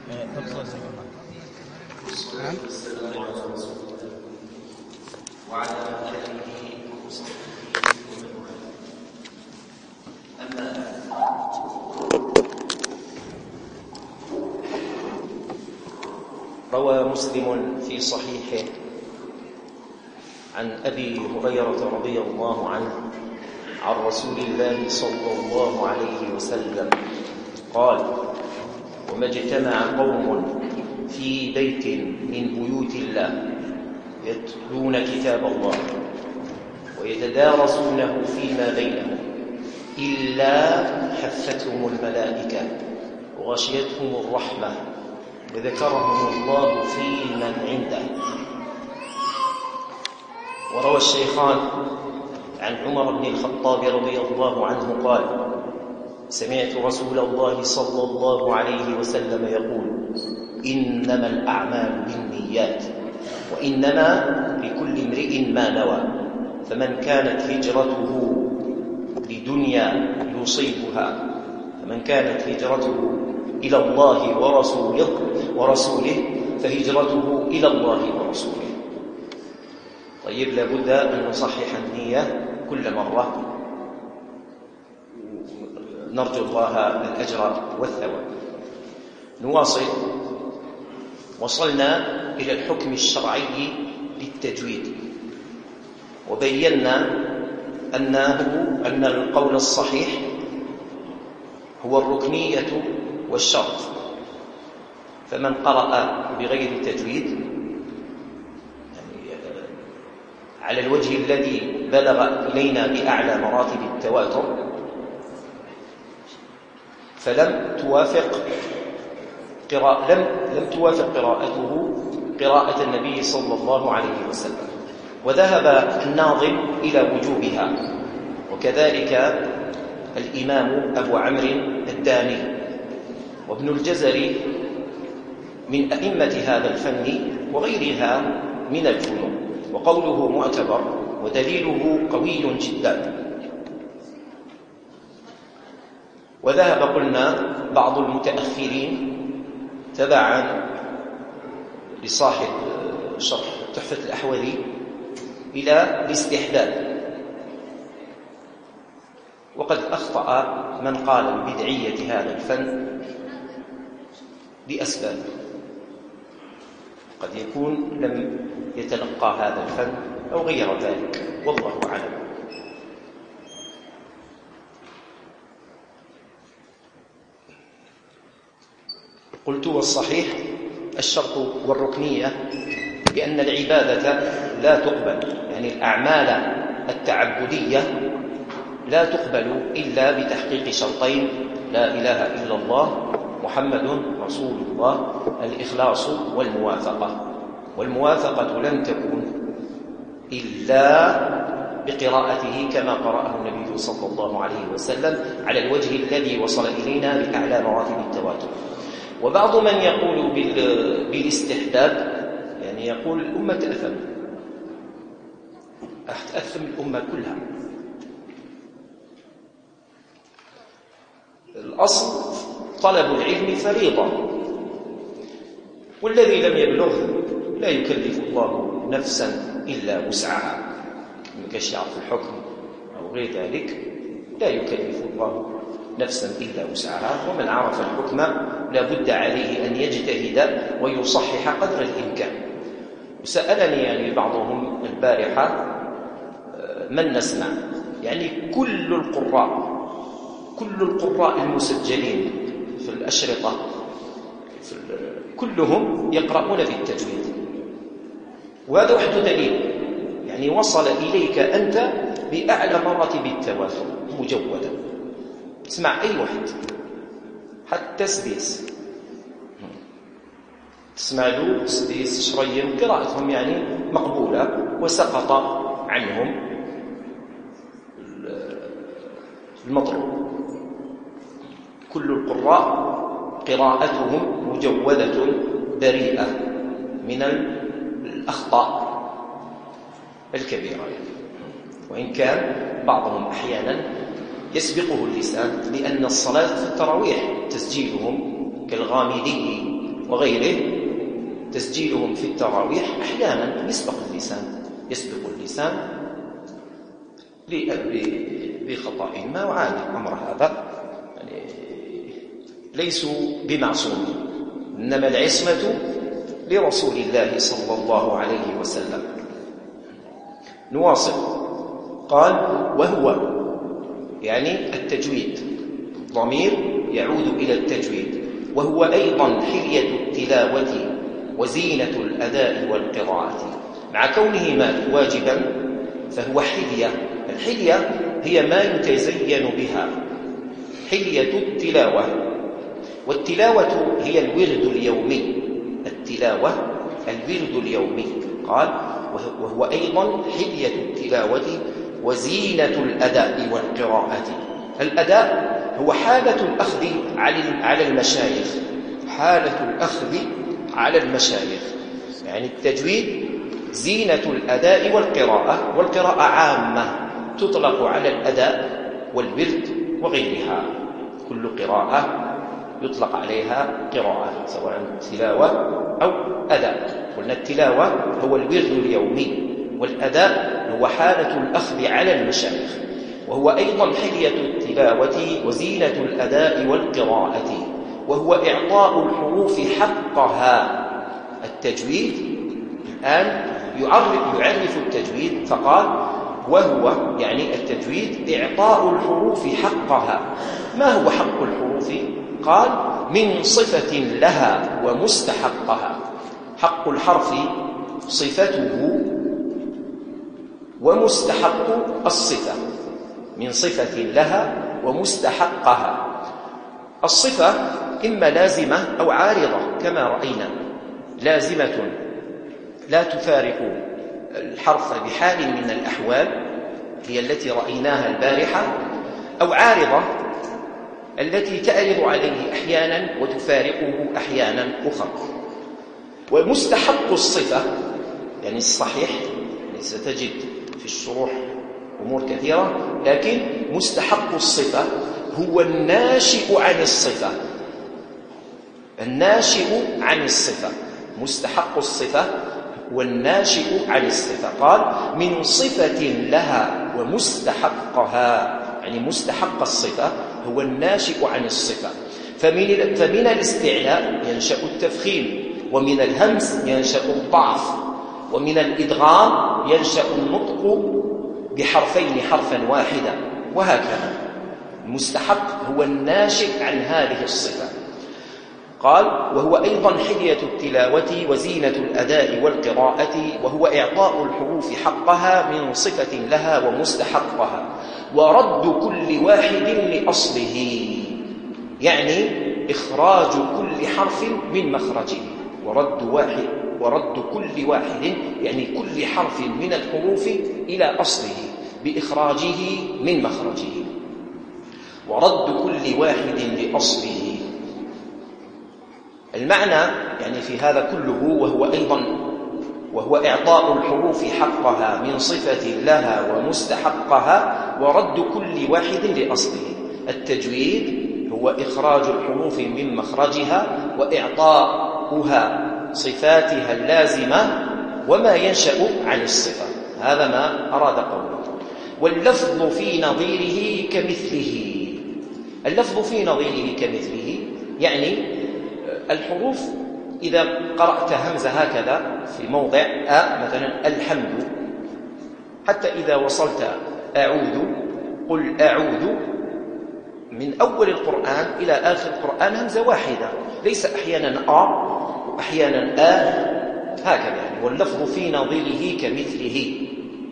نعم. وعلى آله وصحبه. أما روى مسلم في صحيحه عن أبي هريرة رضي الله عنه عن رسول الله صلى الله عليه وسلم قال: وما اجتمع قوم في بيت من بيوت الله يتلون كتاب الله ويتدارسونه فيما بينهم إلا حفتهم الملائكة وغشيتهم الرحمة وذكرهم الله في من عنده. وروى الشيخان عن عمر بن الخطاب رضي الله عنه قال: سمعت رسول الله صلى الله عليه وسلم يقول: إنما الأعمال بالنيات وإنما لكل امرئ ما نوى، فمن كانت هجرته لدنيا يصيبها فمن كانت هجرته إلى الله ورسوله فهجرته إلى الله ورسوله. طيب، لابد أن نصحح النية كل مرة، نرجو الله الأجر والثواب. نواصل. وصلنا إلى الحكم الشرعي للتجويد، وبينا أن القول الصحيح هو الركنية والشرط، فمن قرأ بغير تجويد على الوجه الذي بلغ إلينا بأعلى مراتب التواتر فلم توافق قراءته قراءة النبي صلى الله عليه وسلم، وذهب الناظم إلى وجوبها، وكذلك الإمام أبو عمرو الداني وابن الجزري من أئمة هذا الفن وغيرها من الفنون، وقوله معتبر ودليله قوي جدا. وذهب قلنا بعض المتأخرين تبعا لصاحب شرح تحفة الأحوذي إلى الاستحباب، وقد أخطأ من قال ببدعية هذا الفن لأسباب، قد يكون لم يتلقى هذا الفن أو غير ذلك، والله أعلم. قلت: والصحيح الشرط والركنية، بأن العبادة لا تقبل، يعني الأعمال التعبدية لا تقبل إلا بتحقيق شرطين: لا إله إلا الله محمد رسول الله، الإخلاص والموافقة. والموافقة لن تكون إلا بقراءته كما قرأه النبي صلى الله عليه وسلم على الوجه الذي وصل إلينا بأعلى مراتب التواتر. وبعض من يقول بالاستحباب، يعني يقول الأمة تأثم، تأثم الأمة كلها. الأصل طلب العلم فريضة، والذي لم يبلغ لا يكلف الله نفسا إلا وسعها، كشيعة الحكم أو غير ذلك، لا يكلف الله نفسا إلا وسعها، ومن عرف الحكم لا بد عليه أن يجتهد ويصحح قدر الإمكان. وسألني يعني بعضهم البارحة: من نسمع؟ يعني كل القراء المسجلين في الأشرطة كلهم يقرؤون بالتجويد، وهذا وحده دليل، يعني وصل إليك أنت بأعلى مراتب التواتر مجودا. اسمع أي واحد، حتى سديس، تسمع له سديس شريم، قراءتهم يعني مقبولة، وسقط عنهم المطلوب. كل القراء قراءتهم مجودة بريئة من الأخطاء الكبيرة، وإن كان بعضهم أحيانا يسبقه اللسان، لأن الصلاة في التراويح تسجيلهم كالغامدي وغيره تسجيلهم في التراويح أحيانا يسبق اللسان بخطأ ما، وعادي الأمر هذا، يعني ليسوا بمعصومين، إنما العصمة لرسول الله صلى الله عليه وسلم. نواصل. قال: وهو يعني التجويد، ضمير يعود إلى التجويد، وهو أيضا حلية التلاوة وزينة الأداء والقراءة. مع كونه واجبا فهو حلية. الحلية هي ما يتزين بها، حلية التلاوة. والتلاوة هي الورد اليومي، التلاوة الورد اليومي. قال: وهو أيضا حلية التلاوة وزينة الأداء والقراءة. الأداء هو حالة الأخذ على المشايخ، حالة الأخذ على المشايخ. يعني التجويد زينة الأداء والقراءة، والقراءة عامة تطلق على الأداء والورد وغيرها. كل قراءة يطلق عليها قراءة، سواء تلاوة أو أداء. قلنا التلاوة هو الورد اليومي، والأداء هو حالة الأخذ على المشايخ. وهو أيضا حلية التلاوة وزينة الأداء والقراءة، وهو إعطاء الحروف حقها. التجويد الآن يعرف التجويد، فقال: وهو يعني التجويد إعطاء الحروف حقها. ما هو حق الحروف؟ قال: من صفة لها ومستحقها. حق الحرف صفته ومستحق الصفة، من صفة لها ومستحقها. الصفة إما لازمة أو عارضة كما رأينا. لازمة لا تفارق الحرف بحال من الأحوال، هي التي رأيناها البارحة، أو عارضة التي تعرض عليه أحيانا وتفارقه أحيانا أخرى. ومستحق الصفة يعني الصحيح، يعني ستجد في الشروح أمور كثيرة، لكن مستحق الصفة هو الناشئ عن الصفة، الناشئ عن الصفة. مستحق الصفة هو الناشئ عن الصفة. قال: من صفة لها ومستحقها، يعني مستحق الصفة هو الناشئ عن الصفة. فمن الاستعلاء ينشأ التفخيم، ومن الهمس ينشأ الضعف، ومن الإدغام ينشأ النطق بحرفين حرفا واحدا، وهكذا. المستحق هو الناشئ عن هذه الصفة. قال: وهو أيضا حلية التلاوة وزينة الأداء والقراءة، وهو إعطاء الحروف حقها من صفة لها ومستحقها، ورد كل واحد لأصله، يعني إخراج كل حرف من مخرجه. ورد كل واحد يعني كل حرف من الحروف إلى أصله بإخراجه من مخرجه. ورد كل واحد لأصله. المعنى يعني في هذا كله وهو إعطاء الحروف حقها من صفة لها ومستحقها، ورد كل واحد لأصله. التجويد هو إخراج الحروف من مخرجها وإعطاؤها صفاتها اللازمة وما ينشأ عن الصفة. هذا ما أراد قوله. واللفظ في نظيره كمثله. اللفظ في نظيره كمثله يعني الحروف إذا قرأت همزة هكذا في موضع مثلا الحمد، حتى إذا وصلت أعوذ قل أعوذ، من أول القرآن إلى آخر القرآن همزة واحدة، ليس أحيانا وأحيانا هكذا يعني. واللفظ في نظيره كمثله.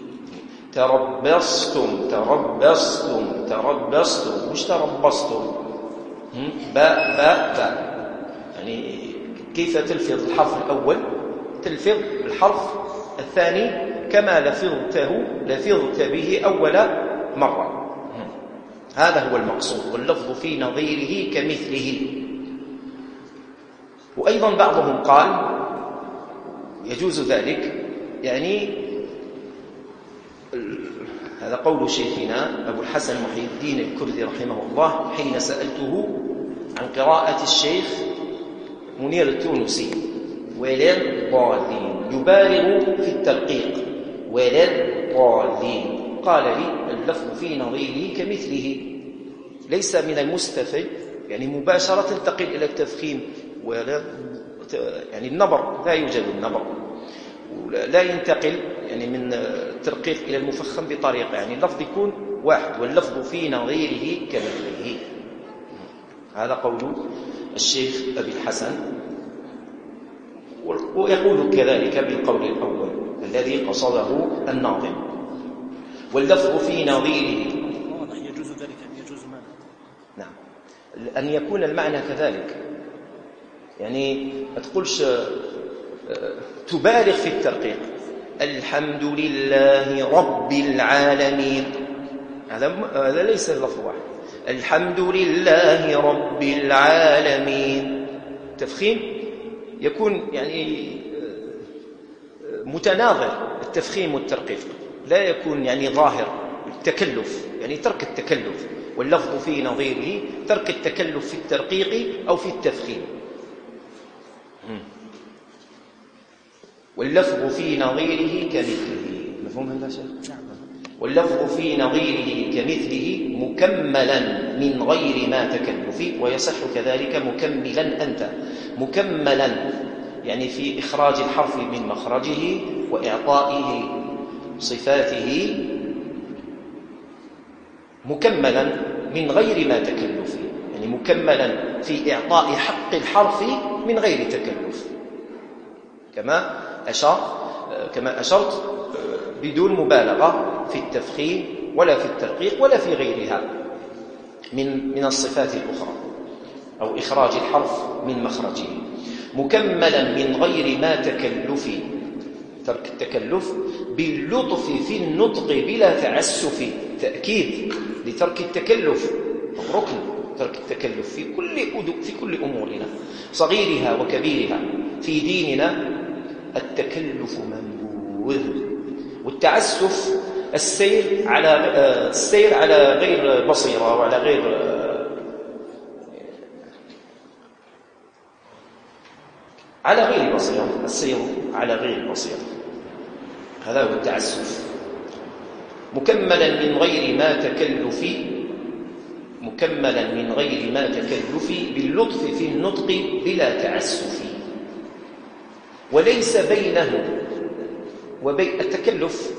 تربصتم مش تربصتم. باء يعني كيف تلفظ الحرف الأول؟ تلفظ الحرف الثاني كما لفظت به أول مرة. هذا هو المقصود. واللفظ في نظيره كمثله. وأيضا بعضهم قال يجوز ذلك، يعني هذا قول شيخنا أبو الحسن محي الدين الكردي رحمه الله حين سألته عن قراءة الشيخ منير التونسي ولا الضالين يبالغ في الترقيق ولا الضالين. قال لي اللفظ في نظيره كمثله، ليس من المستفي يعني مباشرة تنتقل إلى التفخيم، ولا يعني النبر لا يوجد النبر، لا ينتقل يعني من الترقيق إلى المفخم بطريقة، يعني اللفظ يكون واحد، واللفظ في نظيره كمثله. هذا قول الشيخ أبي الحسن، ويقول كذلك بالقول الأول الذي قصده الناظم. واللفظ في نظيره واضح يجوز ذلك أن يجوز معنى. نعم، أن يكون المعنى كذلك، يعني ما تقولش تبالغ في الترقيق الحمد لله رب العالمين، هذا ليس اللفظ واحد. الحمد لله رب العالمين تفخيم يكون يعني متناظر التفخيم والترقيق، لا يكون يعني ظاهر التكلف، يعني ترك التكلف. واللفظ في نظيره ترك التكلف في الترقيق أو في التفخيم. واللفظ في نظيره كمثله، مفهوم هذا شيء؟ واللفظ في نظيره كمثله مكملا من غير ما تكلف، ويصح كذلك مكملا أنت، مكملا يعني في إخراج الحرف من مخرجه وإعطائه صفاته مكملا من غير ما تكلف، يعني مكملا في إعطاء حق الحرف من غير تكلف، كما أشرت بدون مبالغة في التفخيم ولا في الترقيق ولا في غيرها من الصفات الأخرى، أو إخراج الحرف من مخرجه مكملا من غير ما تكلف، ترك التكلف باللطف في النطق بلا تعسف، تأكيد لترك التكلف، ركن ترك التكلف في كل أمورنا صغيرها وكبيرها. في ديننا التكلف منبوذ، والتعسف السير على غير بصيرة وعلى غير بصيرة، السير على غير بصيرة، هذا هو التعسف. مكملا من غير ما تكلف باللطف في النطق بلا تعسف. وليس بينه وبين التكلف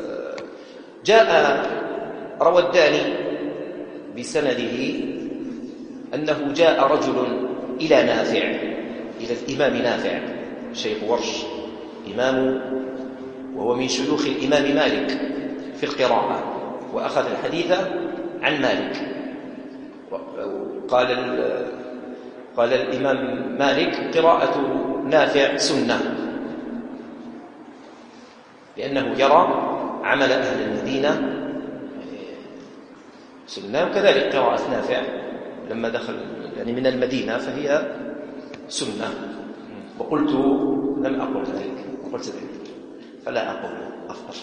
روى الداني بسنده أنه جاء رجل إلى الإمام نافع شيخ ورش إمام، وهو من شيوخ الإمام مالك في القراءة، وأخذ الحديث عن مالك. قال الإمام مالك قراءة نافع سنة، لأنه يرى عمل أهل المدينة سنة، وكذلك قراءة نافع لما دخل يعني من المدينة فهي سنة. وقلت لم أقل ذلك، وقلت ذلك فلا أقول أفضل.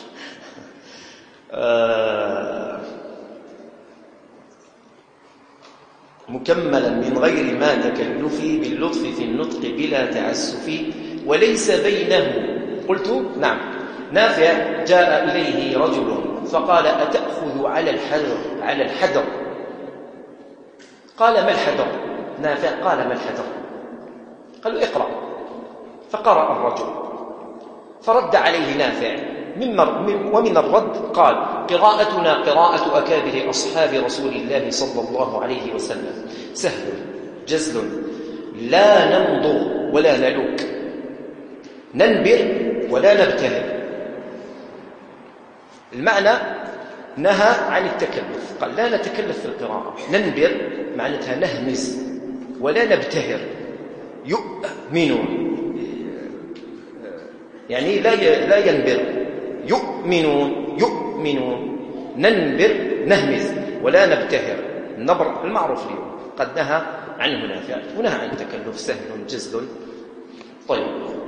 مكملا من غير ما تكلف باللطف في النطق بلا تعسف. وليس بينه، قلت نعم، نافع جاء إليه رجل فقال أتأخذ على الحذر؟ قال ما الحذر؟ نافع قال ما الحذر؟ قالوا اقرأ. فقرأ الرجل، فرد عليه نافع ومن الرد قال قراءتنا قراءة أكابر أصحاب رسول الله صلى الله عليه وسلم، سهل جزل لا نمضغ ولا نلوك، ننبر ولا نبتهل. المعنى نهى عن التكلف، قال لا نتكلف في القراءة. ننبر معناتها نهمز، ولا نبتهر يؤمنون، يعني لا ينبر، يؤمنون ننبر نهمز ولا نبتهر، النبر المعروف اليوم قد نهى عنه نافع، ونهى عن التكلف سهل جزل. طيب،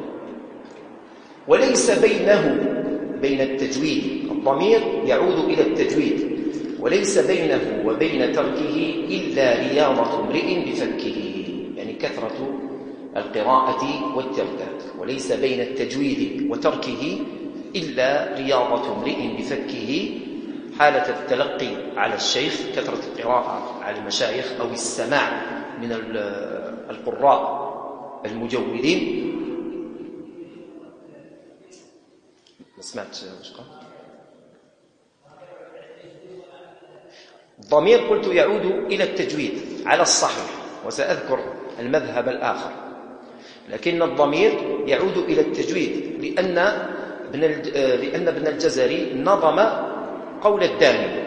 وليس بين التجويد، الضمير يعود إلى التجويد، وليس بينه وبين تركه إلا رياضة امرئ بفكه، يعني كثرة القراءة والترداد، وليس بين التجويد وتركه إلا رياضة امرئ بفكه حالة التلقي على الشيخ، كثرة القراءة على المشايخ أو السماع من القراء المجودين. ما سمعت وش قال؟ الضمير قلت يعود إلى التجويد على الصحيح، وسأذكر المذهب الآخر، لكن الضمير يعود إلى التجويد لأن ابن الجزري نظم قول الداني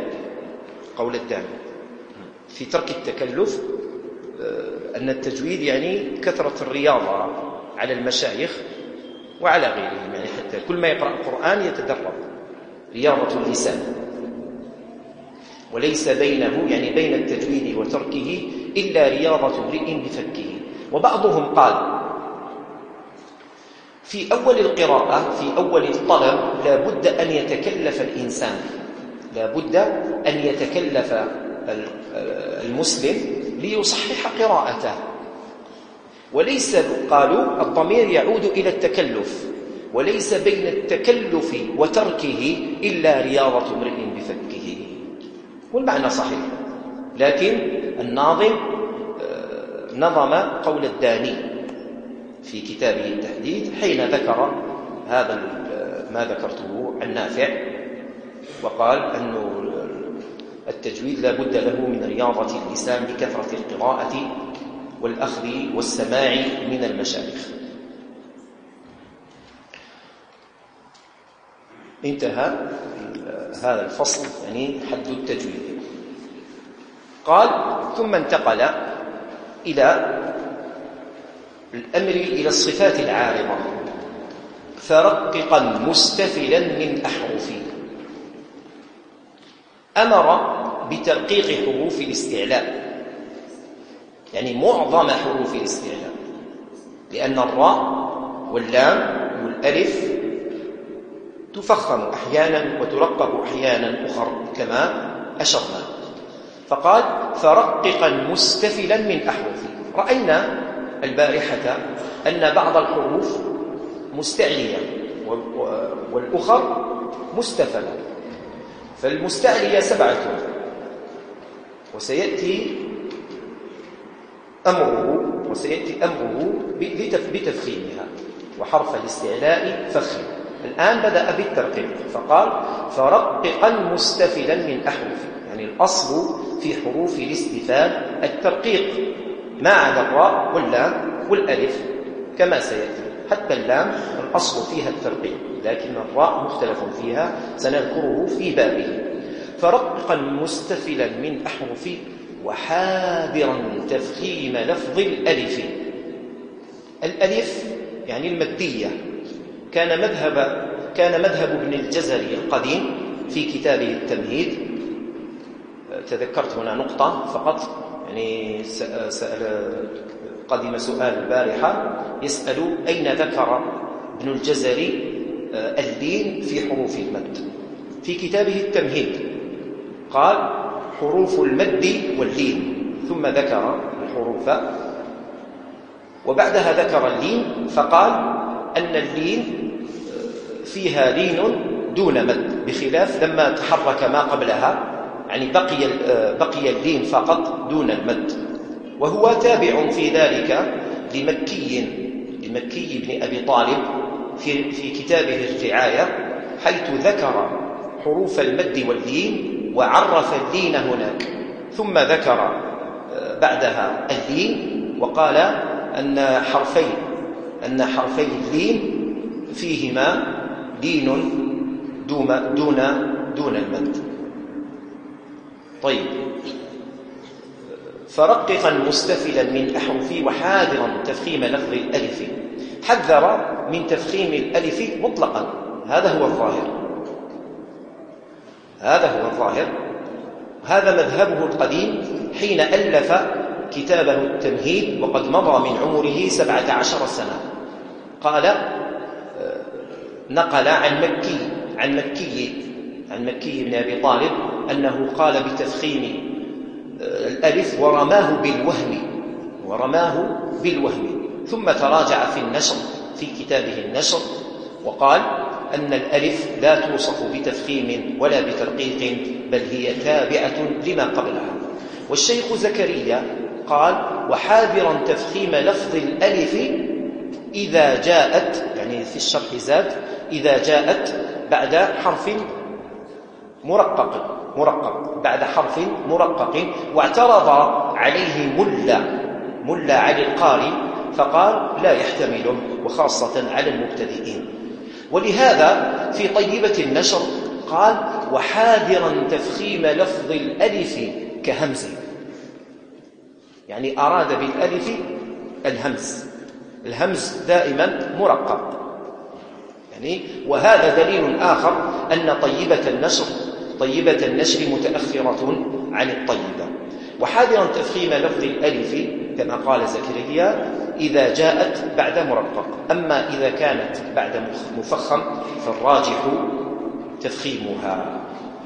في ترك التكلف، أن التجويد يعني كثرة الرياضة على المشايخ وعلى غيرهم، يعني حتى كل ما يقرأ القرآن يتدرب، رياضة اللسان، وليس بينه يعني بين التجويد وتركه إلا رياضة امرئ بفكه. وبعضهم قال في أول القراءة، في أول الطلب، لا بد أن يتكلف الإنسان، لا بد أن يتكلف المسلم ليصحح قراءته، وليس، قالوا الضمير يعود إلى التكلف، وليس بين التكلف وتركه إلا رياضة امرئ بفكه. والمعنى صحيح، لكن الناظم نظم قول الداني في كتابه التحديث حين ذكر هذا ما ذكرته عن نافع، وقال أن التجويد لا بد له من رياضة اللسان بكثرة القراءة والأخذ والسماع من المشايخ. انتهى هذا الفصل، يعني حد التجويد. قال ثم انتقل إلى الأمر إلى الصفات العارضة، فرققا مستفلا من أحرفي. أمر بترقيق حروف الاستعلاء، يعني معظم حروف الاستعلاء، لأن الراء واللام والألف تفخم أحيانا وترقق أحيانا أخر كما أشرنا. فقال فرققا مستفلا من أحرفي. رأينا البارحة أن بعض الحروف مستعلية والأخر مستفلة، فالمستعلية 7، وسيأتي أمره بتفخيمها، وحرف الاستعلاء فخم. الآن بدأ بالترقيق، فقال فرققا مستفلا من أحرفي، يعني الأصل في حروف الاستفال الترقيق ما عدا الراء واللام والألف كما سيأتي. حتى اللام الأصل فيها الترقيق، لكن الراء مختلف فيها سنذكره في بابه. فرققا مستفلا من أحرفي وحاذرا تفخيم لفظ الألف. الألف يعني المدية، كان مذهب ابن الجزري القديم في كتابه التمهيد. تذكرت هنا نقطة فقط، يعني قدم سؤال البارحة يسأل أين ذكر ابن الجزري اللين في حروف المد. في كتابه التمهيد قال حروف المد واللين، ثم ذكر الحروف وبعدها ذكر اللين، فقال أن اللين فيها لين دون مد، بخلاف لما تحرك ما قبلها، يعني بقي اللين فقط دون المد. وهو تابع في ذلك لمكي بن أبي طالب في كتابه الرعاية، حيث ذكر حروف المد واللين وعرف اللين هناك، ثم ذكر بعدها اللين وقال أن حرفي اللين فيهما لين دون المد. طيب، فرققا مستفلا من أحرفي وحاذرا تفخيم لفظ الألف. حذر من تفخيم الألف مطلقا، هذا هو الظاهر، هذا مذهبه القديم حين ألف كتابه التمهيد، وقد مضى من عمره 17 سنة. قال نقل عن مكي بن أبي طالب أنه قال بتفخيم الألف ورماه بالوهم، ثم تراجع في النشر في كتابه النشر وقال أن الألف لا توصف بتفخيم ولا بترقيق بل هي تابعة لما قبلها. والشيخ زكريا قال وحاذرا تفخيم لفظ الألف إذا جاءت، يعني في الشرح زاد، إذا جاءت بعد حرف مرقق بعد حرف مرقق. واعترض عليه ملا علي القاري فقال لا يحتمله، وخاصة على المبتدئين. ولهذا في طيبة النشر قال وحاذرا تفخيم لفظ الألف كهمز، يعني أراد بالألف الهمز دائما مرقق يعني. وهذا دليل آخر أن طيبة النشر متأخرة عن الطيبة. وحاذرا تفخيم لفظ الألف كما قال زكريا إذا جاءت بعد مرقق، أما إذا كانت بعد مفخم فالراجح تفخيمها.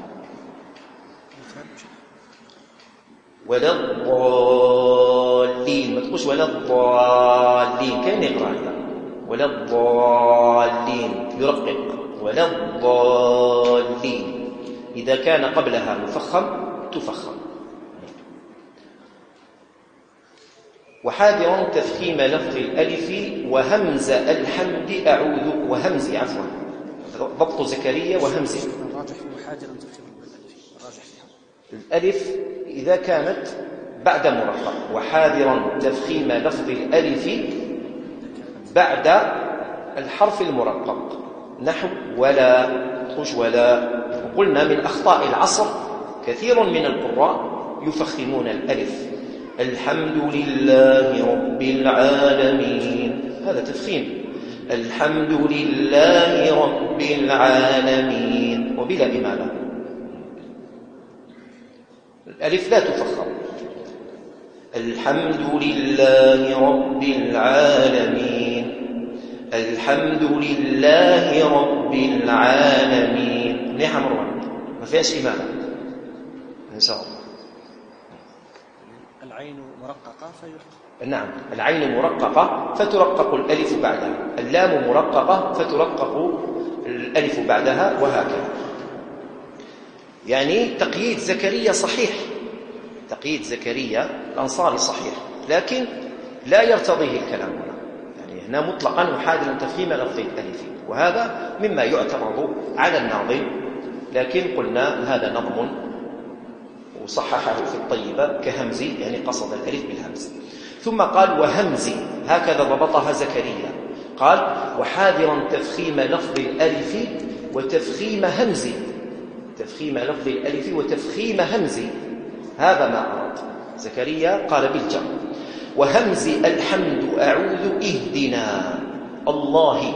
ولا الضالين، ما تقولش ولا الضالين، كاين يقرأ هذا ولا الضالين يرقق ولا الضالين. إذا كان قبلها مفخم تفخم. وحاذر تفخيم لفظ الألف وهمز الحمد أعوذ، وهمز عفوا ضبط زكريا وهمز. الألف إذا كانت بعد مرقق، وحاذرا تفخيم لفظ الألف بعد الحرف المرقق نحو ولا، تخش ولا. وقلنا من أخطاء العصر كثير من القراء يفخمون الألف. الحمد لله رب العالمين، هذا تفخيم. الحمد لله رب العالمين وبلا إمالة. الألف لا تفخم. الحمد لله رب العالمين، الحمد لله رب العالمين. منيحة مروان، ما فيهاش إمالة إن شاء الله. العين مرققة فيرقق. نعم، العين مرققة فترقق الألف بعدها، اللام مرققة فترقق الألف بعدها، وهكذا. يعني تقييد زكريا صحيح، تقييد زكريا الأنصاري صحيح، لكن لا يرتضيه الكلام هنا. يعني هنا مطلقا وحاذرا تفخيم لفظ الألف، وهذا مما يعترض على الناظم، لكن قلنا هذا نظم وصححه في الطيبة كهمز، يعني قصد الألف بالهمز. ثم قال وهمز، هكذا ضبطها زكريا، قال وحاذرا تفخيم لفظ الألف وتفخيم همز، تفخيم لفظ الألف وتفخيم همز، هذا ما أراد زكريا. قال بالجر وهمز الحمد أعوذ اهدنا الله،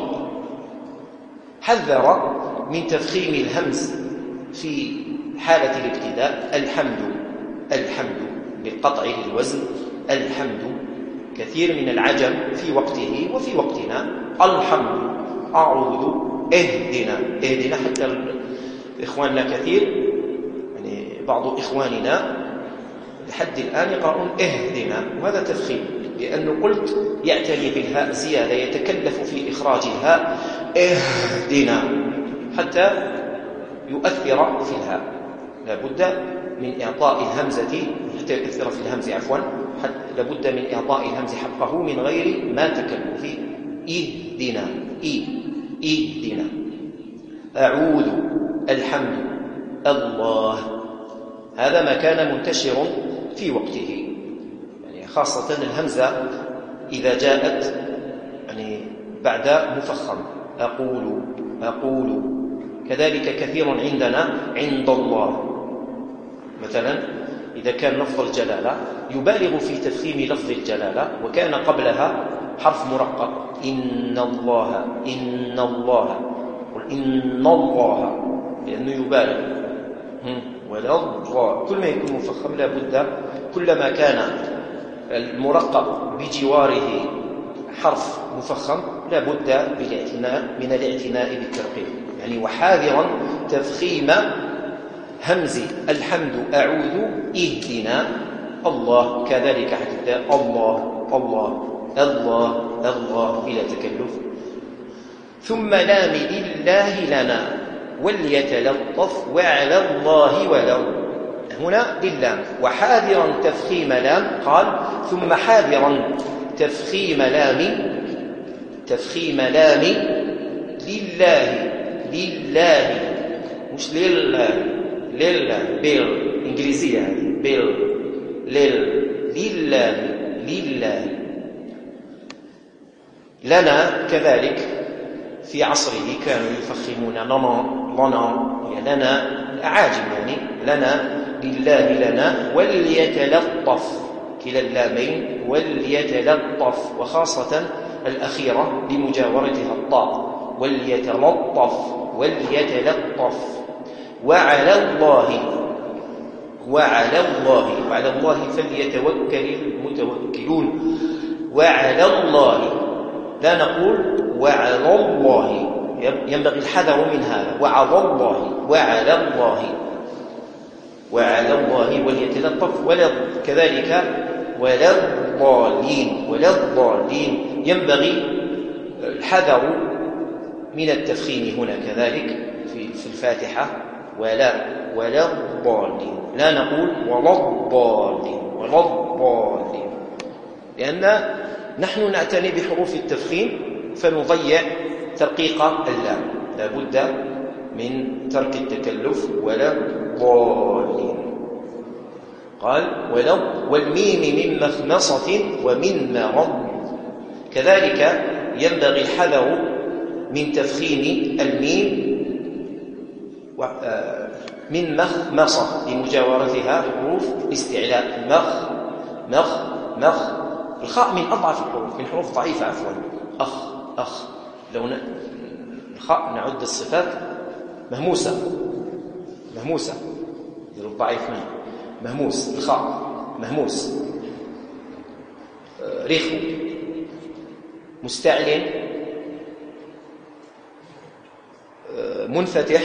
حذر من تفخيم الهمز في حالة الابتداء. الحمد بالقطع للوزن، الحمد كثير من العجم في وقته وفي وقتنا. الحمد أعوذ اهدنا حتى إخواننا كثير، يعني بعض إخواننا لحد الآن يقرؤون اهدنا، وهذا تفخيم، لأنه قلت يعتني بالهاء زيادة، يتكلف في إخراج الهاء اهدنا حتى يؤثر في الهاء. لا بد من إعطاء الهمزة حتى يؤثر في الهمز عفوا، لابد من إعطاء الهمز حقه من غير ما تكلف. اهدنا اهدنا. أعوذ الحمد الله، هذا ما كان منتشر في وقته، يعني خاصة الهمزة إذا جاءت يعني بعد مفخم. أقول كذلك كثير عندنا عند الله مثلا، إذا كان لفظ الجلالة يبالغ في تفخيم لفظ الجلالة وكان قبلها حرف مرقق. إن الله قل إن الله، لأنه يبالغ. ولا الضاء، كل ما يكون مفخم لا بد، كلما كان المرقق بجواره حرف مفخم لا بد من الاعتناء بالترقيق. يعني وحاذرا تفخيم همز الحمد أعوذ اهدنا الله، كذلك حتى الله الله الله الله بلا تكلف. ثم لام لله لنا وليتلطف وعلى الله ولو. هنا للام وحاذرا تفخيم لام. قال ثم حاذرا تفخيم لام لله لله مش لله بالإنجليزية لله لنا كذلك في عصره كانوا يفخمون لنا الأعاجم يعني لنا لله لنا وليتلطف كلا اللامين وليتلطف وخاصة الأخيرة لمجاورتها الطاء وليتلطف وعلى الله فليتوكل المتوكلون. وعلى الله لا نقول وعلى الله، ينبغي الحذر من هذا. وعلى الله وليتلطف كذلك ولا الضالين ينبغي الحذر من التفخيم هنا كذلك في الفاتحة. ولا الضالين لا نقول ولا الضالين لأن نحن نعتني بحروف التفخيم فنضيع ترقيق اللام. لا بد من ترك التكلف. ولا الضالين. قال والميم من مخمصة ومن مرض كذلك ينبغي الحذر من تفخيم الميم من مخمصة لمجاورتها حروف الاستعلاء. مخ الخاء من أضعف الحروف، من حروف ضعيفة عفوا. أخ لو الخاء نعد الصفات مهموسة الضعيف منه مهموس. الخاء مهموس. رخو مستعلن منفتح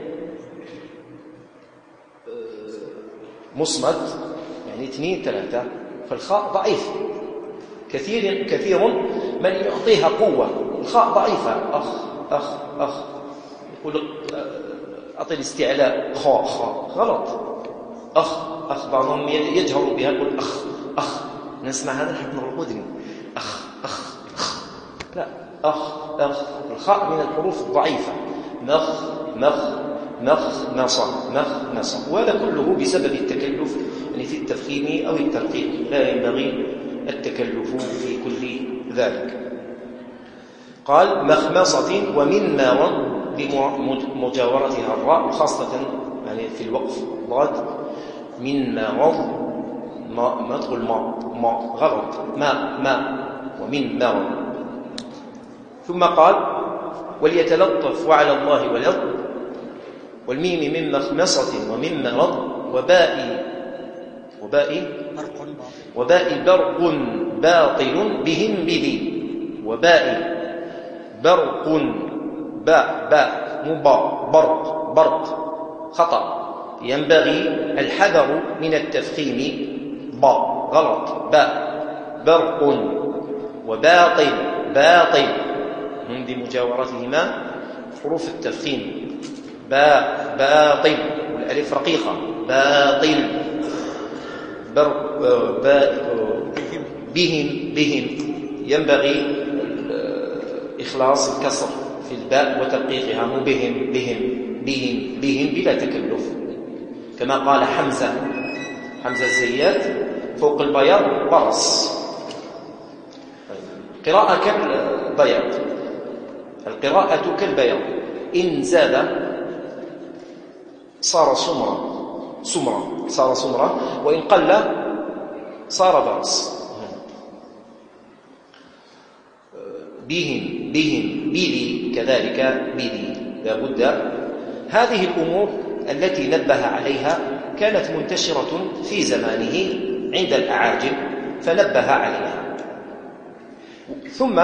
مصمت يعني 2 3. فالخاء ضعيف. كثير من يعطيها قوة. الخاء ضعيفة. أخ يقول أعطي الاستعلاء خاء غلط. أخ بعضهم يجهر بها يقول أخ نسمع هذا حتى نغلق ودني. أخ لا أخ الخاء من الحروف الضعيفة. مخمصة وهذا كله بسبب التكلف يعني في التفخيم أو الترقيق. لا ينبغي التكلف في كل ذلك. قال مخمصة ومن مرض بمجاورتها الراء خاصة يعني في الوقف ضاد. من مرض ما تقول ما غلط ما ومن مرض. ثم قال وليتلطف وعلى الله ولد والميم من مخمصة ومن مرض وباء برق باطل بهم بذي. وباء برق برق خطأ. ينبغي الحذر من التفخيم. غلط. برق وباطل هم بمجاورتهما حروف التفخيم. باطل والالف رقيقة. باطل. بهم ينبغي إخلاص الكسر في الباء وترقيقها. بهم بلا تكلف كما قال حمزة الزيات فوق البياض برص. قراءة كالبياض. القراءة كالبياض إن زاد صار سمرة وإن قل صار برص. بهم بلي كذلك بلي. لا بد. هذه الأمور التي نبه عليها كانت منتشرة في زمانه عند الأعاجم فنبه عليها. ثم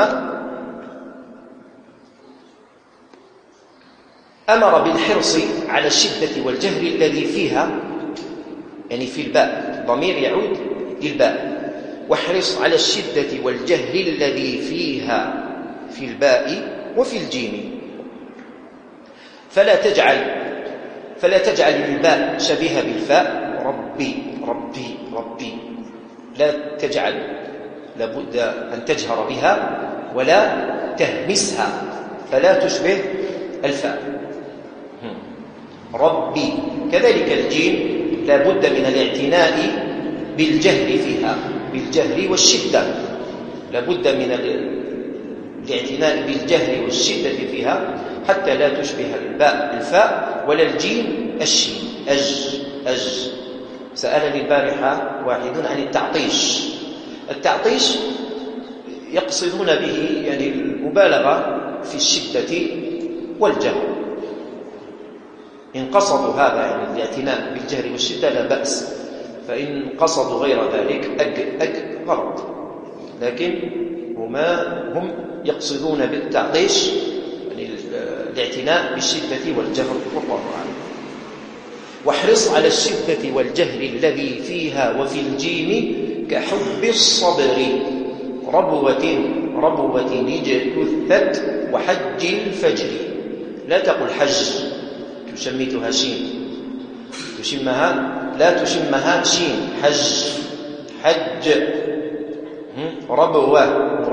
أمر بالحرص على الشدة والجهر الذي فيها يعني في الباء. ضمير يعود للباء. واحرص على الشدة والجهر الذي فيها في الباء وفي الجيم. فلا تجعل الباء شبيهة بالفاء، ربي ربي ربي، لا تجعل، لابد أن تجهر بها ولا تهمسها، فلا تشبه الفاء. ربي. كذلك الجيم لابد من الاعتناء بالجهر فيها، بالجهر والشدة، لابد من الاعتناء بالجهر والشدة فيها حتى لا تشبه الباء الفاء ولا الجيم الشين. أج. سألني البارحة واحد عن التعطيش. التعطيش يقصدون به يعني المبالغة في الشدة والجهر. إن قصدوا هذا يعني الاعتناء بالجهر والشدة لا بأس، فإن قصدوا غير ذلك غلط، لكن هم يقصدون بالتعطيش يعني الاعتناء بالشدة والجهر، والله أعلم. واحرص على الشدة والجهر الذي فيها وفي الجيم كحب الصبر، ربوة اجتثت وحج الفجر. لا تقل حج تشمتها شين، لا تشمها شين. حج ربوة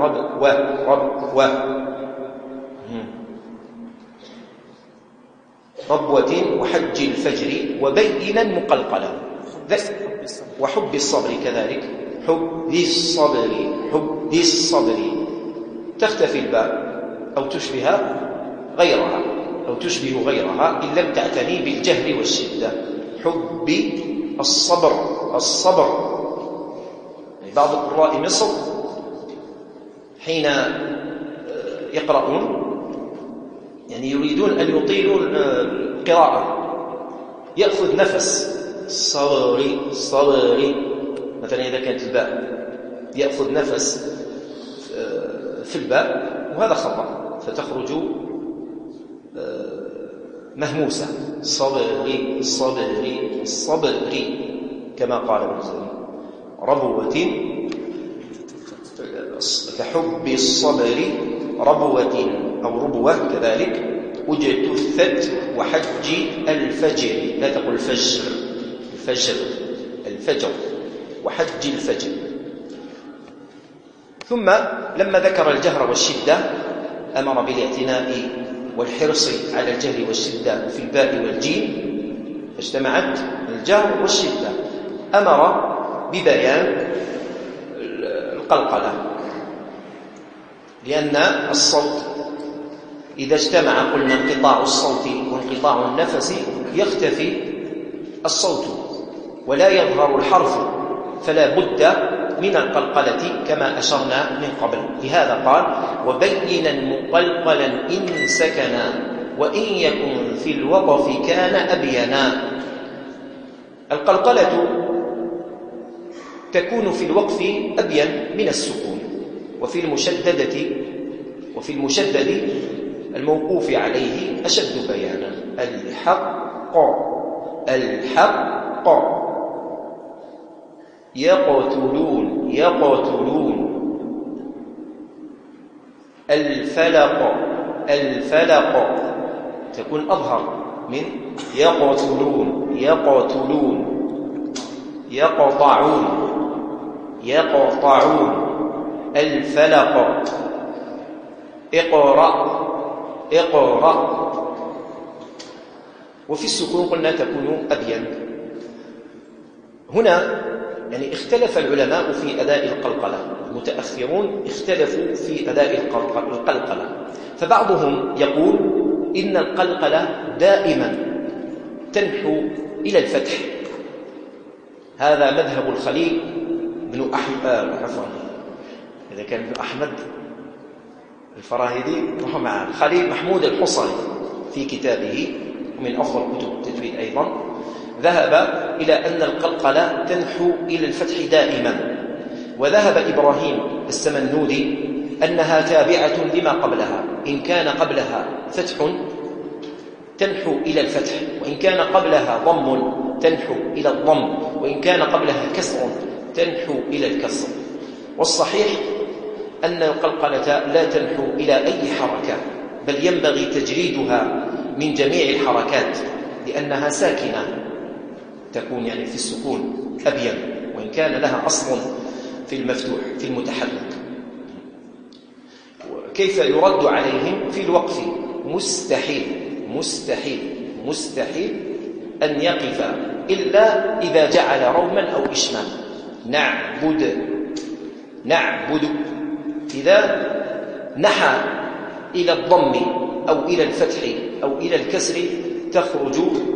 وحج الفجر وبينا مقلقلا. وحب الصبر كذلك، حب الصبر تختفي الباء أو تشبه غيرها إن لم تعتني بالجهر والشدة. حب الصبر يعني بعض قراء مصر حين يقرؤون يعني يريدون أن يطيلوا القراءة، يأخذ نفس صبري مثلا إذا كانت الباء يأخذ نفس في الباء، وهذا خطأ، فتخرج مهموسة. صبري كما قال ابن سعيد. ربوة كحب الصبر، ربوة أو ربوة كذلك. اجتثت وحج الفجر، لا تقل الفجر وحج الفجر. ثم لما ذكر الجهر والشدة أمر بالاعتناء والحرص على الجهر والشدة في الباء والجيم، فاجتمعت الجهر والشدة. أمر ببيان القلقلة، لأن الصوت إذا اجتمع قلنا انقطاع الصوت وانقطاع النفس يختفي الصوت ولا يظهر الحرف، فلا بد من القلقلة كما أشرنا من قبل. لهذا قال وبينا مقلقلا إن سكنا وإن يكن في الوقف كان أبينا. القلقلة تكون في الوقف أبين من السكون، وفي المشدد الموقوف عليه أشد بيانا. الحق يقتلون الفلق تكون أظهر من يقتلون يقطعون الفلق. اقرأ وفي السكون قلنا تكون أبين. هنا يعني اختلف العلماء في أداء القلقلة، المتأخرون اختلفوا في أداء القلقلة، فبعضهم يقول إن القلقلة دائما تنحو إلى الفتح. هذا مذهب الخليل بن إذا كان ابن أحمد الفراهيدي وهو مع الخليل محمود الحصري في كتابه من أفضل كتب التجويد أيضا، ذهب إلى أن القلقلة تنحو إلى الفتح دائما. وذهب إبراهيم السمنودي أنها تابعة لما قبلها، إن كان قبلها فتح تنحو إلى الفتح، وإن كان قبلها ضم تنحو إلى الضم، وإن كان قبلها كسر تنحو إلى الكسر. والصحيح أن القلقلة لا تنحو إلى أي حركة، بل ينبغي تجريدها من جميع الحركات، لأنها ساكنة تكون يعني في السكون أبين، وإن كان لها أصل في المفتوح في المتحرك. كيف يرد عليهم في الوقف؟ مستحيل مستحيل مستحيل أن يقف إلا إذا جعل روما أو إشمام. نعبد إذا نحى إلى الضم أو إلى الفتح أو إلى الكسر تخرج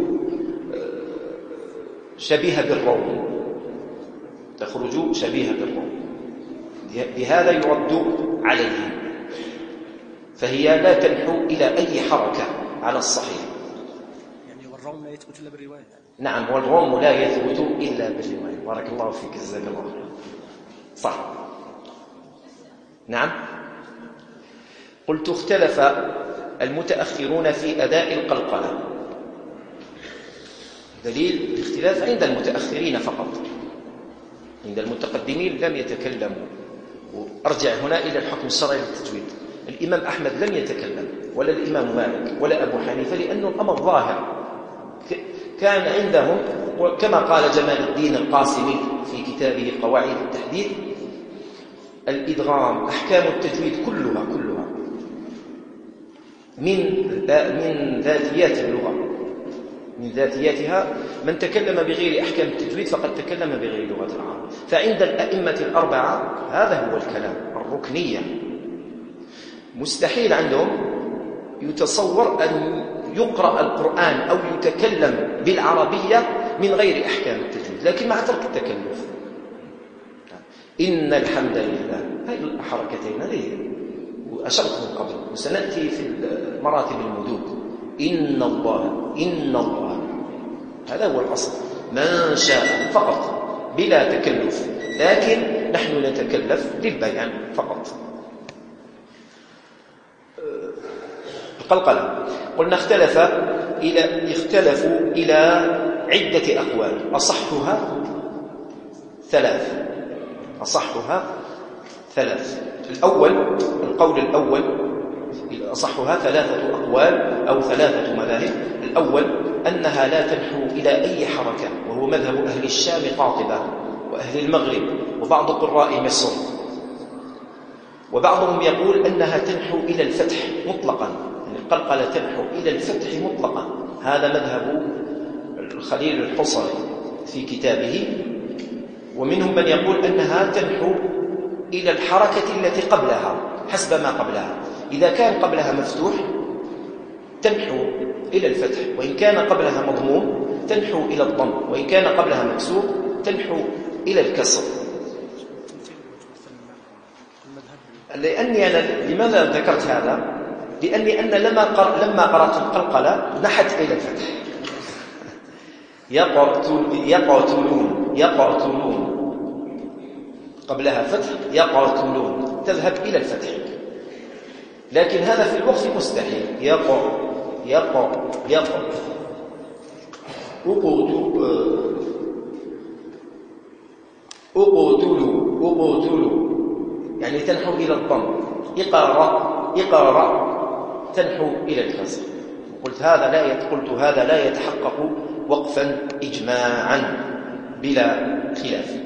شبيهة بالروم، تخرج شبيهة بالروم، بهذا يرد عليهم. فهي لا تنحو إلى أي حركة على الصحيح. يعني والروم لا يثبت إلا بالرواية. نعم، والروم لا يثبت إلا بالرواية. بارك الله فيك، جزاك الله خيرا. صح. نعم. قلت اختلف المتأخرون في أداء القلقلة. دليل الاختلاف عند المتأخرين فقط، عند المتقدمين لم يتكلموا. وأرجع هنا إلى الحكم الشرعي للتجويد. الإمام أحمد لم يتكلم، ولا الإمام مالك، ولا أبو حنيفة، لأن الأمر ظاهر. كان عندهم كما قال جمال الدين القاسمي في كتابه قواعد التحديث: الإدغام أحكام التجويد كلها من ذاتيات اللغة، من ذاتياتها. من تكلم بغير أحكام التجويد فقد تكلم بغير لغة العرب. فعند الأئمة الأربعة هذا هو الكلام، الركنية. مستحيل عندهم يتصور أن يقرأ القرآن أو يتكلم بالعربية من غير أحكام التجويد، لكن مع ترك التكلف. إن الحمد لله، هذه الحركتين هذه وأشرت من قبل، وسنأتي في مراتب المدود. إن الله، هذا هو الأصل. من شاء فقط بلا تكلف، لكن نحن نتكلف للبيان فقط. القلقلة قلنا اختلفوا إلى عدة أقوال. أصحها ثلاث. القول الأول أصحها 3 أقوال أو 3 مذاهب. الأول أنها لا تنحو إلى أي حركة، وهو مذهب أهل الشام قاطبة وأهل المغرب وبعض قراء مصر. وبعضهم يقول أنها تنحو إلى الفتح مطلقا، يعني القلقلة تنحو إلى الفتح مطلقا. هذا مذهب الخليل الحصري في كتابه. ومنهم من يقول أنها تنحو إلى الحركة التي قبلها حسب ما قبلها. إذا كان قبلها مفتوح تنحو إلى الفتح، وإن كان قبلها مضموم تنحو إلى الضم، وإن كان قبلها مكسور تنحو إلى الكسر. لأني أنا لماذا ذكرت هذا؟ لأني أنا لما قرأت القلقلة نحت إلى الفتح. يقاتلون قبلها فتح، يقاتلون تذهب إلى الفتح، لكن هذا في الوقف مستحيل. أقتلوا يعني تنحو إلى الضم. إقارة تنحو إلى الكسر. قلت هذا لا يتحقق وقفا إجماعا بلا خلاف.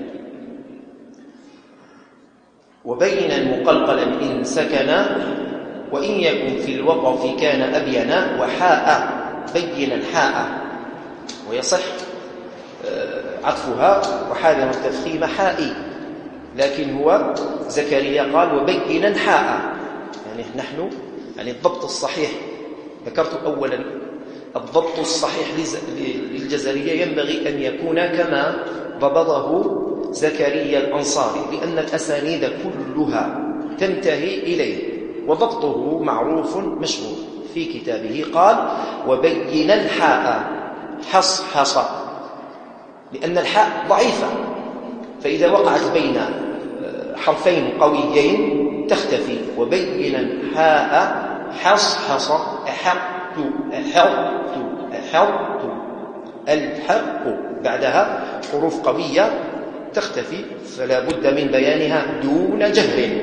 وبين المقلقل إن سكن، وإن يكن في الوقف كان أبينا، وحاء بينا حاء، ويصح عطفها وحاذر التفخيم حائي، لكن هو زكريا قال وبينا حاء. يعني نحن الضبط الصحيح ذكرت أولا، الضبط الصحيح للجزرية ينبغي أن يكون كما ضبطه زكريا الأنصاري، لأن الأسانيد كلها تنتهي إليه، وضبطه معروف مشهور. في كتابه قال وبين الحاء حصحص، لأن الحاء ضعيفة، فإذا وقعت بين حرفين قويين تختفي. وبين الحاء حصحص، أحقت الحق بعدها حروف قوية تختفي، فلا بد من بيانها دون جهر.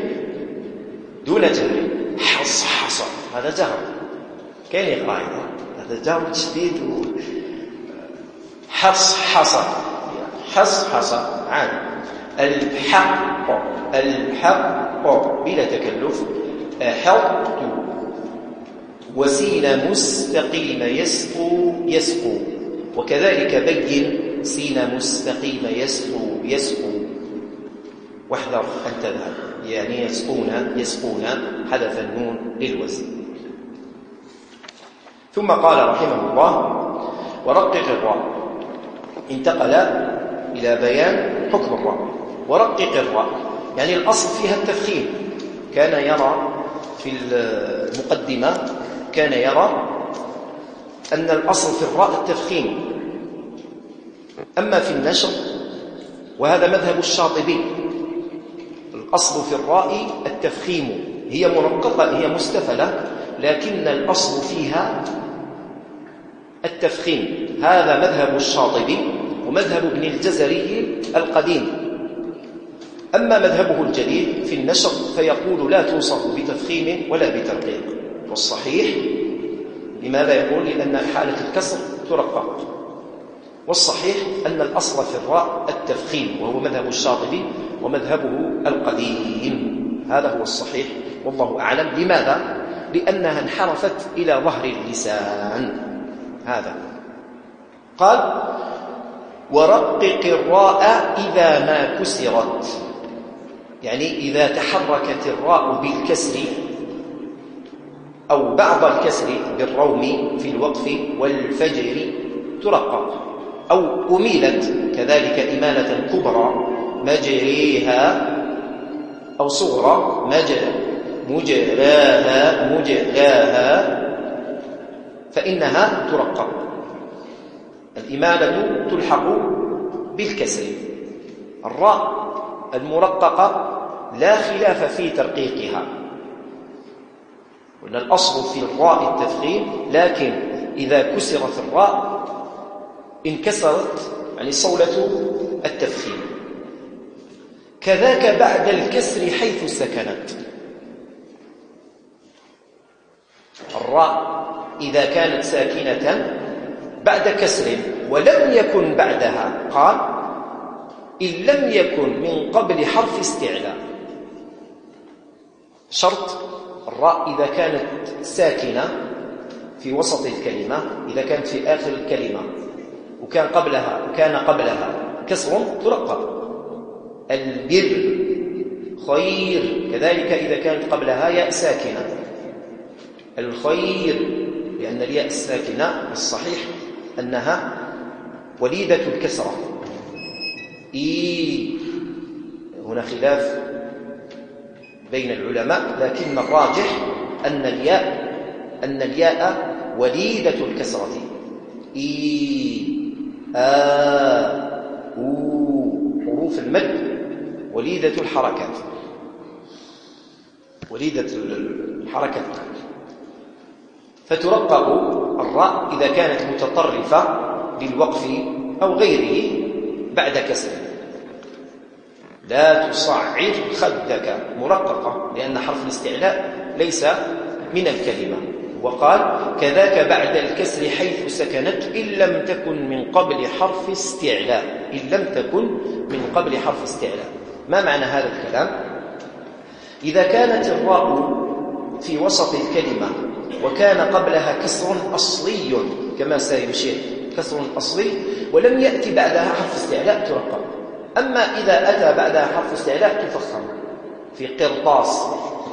حص هذا جهر، كاين يقرأ هذا جهر شديد. حص عادي. الحق بلا تكلف. حط. وسين مستقيم يسقو. وكذلك بين سين مستقيم يسقو. واحذر أن تذهب، يعني يسقون حذف النون للوزن. ثم قال رحمه الله: ورقق الراء. انتقل إلى بيان حكم الراء. ورقق الراء يعني الأصل فيها التفخيم. كان يرى في المقدمة أن الأصل في الراء التفخيم. أما في النشر، وهذا مذهب الشاطبي، الأصل في الراء التفخيم. هي مرققة، هي مستفلة، لكن الأصل فيها التفخيم. هذا مذهب الشاطبي ومذهب ابن الجزري القديم. أما مذهبه الجديد في النشر فيقول لا توصف بتفخيم ولا بترقيق. والصحيح، لماذا يقول؟ لأن حالة الكسر ترقق. والصحيح أن الأصل في الراء التفخيم، وهو مذهب الشاطبي ومذهبه القديم. هذا هو الصحيح والله أعلم. لماذا؟ لأنها انحرفت إلى ظهر اللسان. هذا قال: ورقق الراء إذا ما كسرت، يعني إذا تحركت الراء بالكسر أو بعض الكسر بالروم في الوقف والفجر ترقق، أو أميلت كذلك إمالة كبرى مجريها، أو صغرى مجراها فإنها ترقق. الإمالة تلحق بالكسر. الراء المرققة لا خلاف في ترقيقها، وأن الأصل في الراء التفخيم، لكن إذا كسرت الراء انكسرت، يعني صولة التفخيم. كذاك بعد الكسر حيث سكنت. الراء إذا كانت ساكنة بعد كسر ولم يكن بعدها، قال: إن لم يكن من قبل حرف استعلاء. شرط الراء إذا كانت ساكنة في وسط الكلمة، إذا كانت في آخر الكلمة وكان قبلها كسر ترقق. البر خير كذلك إذا كانت قبلها ياء ساكنة. الخير، لأن الياء الساكنة الصحيح أنها وليدة الكسرة. هنا خلاف بين العلماء، لكن الراجح أن الياء وليدة الكسرة. حروف المد وليدة الحركات، فترقق الراء إذا كانت متطرفة للوقف أو غيره بعد كسر. لا تصعر خدك مرققة، لأن حرف الاستعلاء ليس من الكلمة. وقال: كذاك بعد الكسر حيث سكنت إن لم تكن من قبل حرف استعلاء. ما معنى هذا الكلام؟ إذا كانت الراء في وسط الكلمة وكان قبلها كسر أصلي كما سيشير، كسر أصلي، ولم يأتي بعدها حرف استعلاء ترقق. أما إذا أتى بعدها حرف استعلاء تفخم. في قرطاس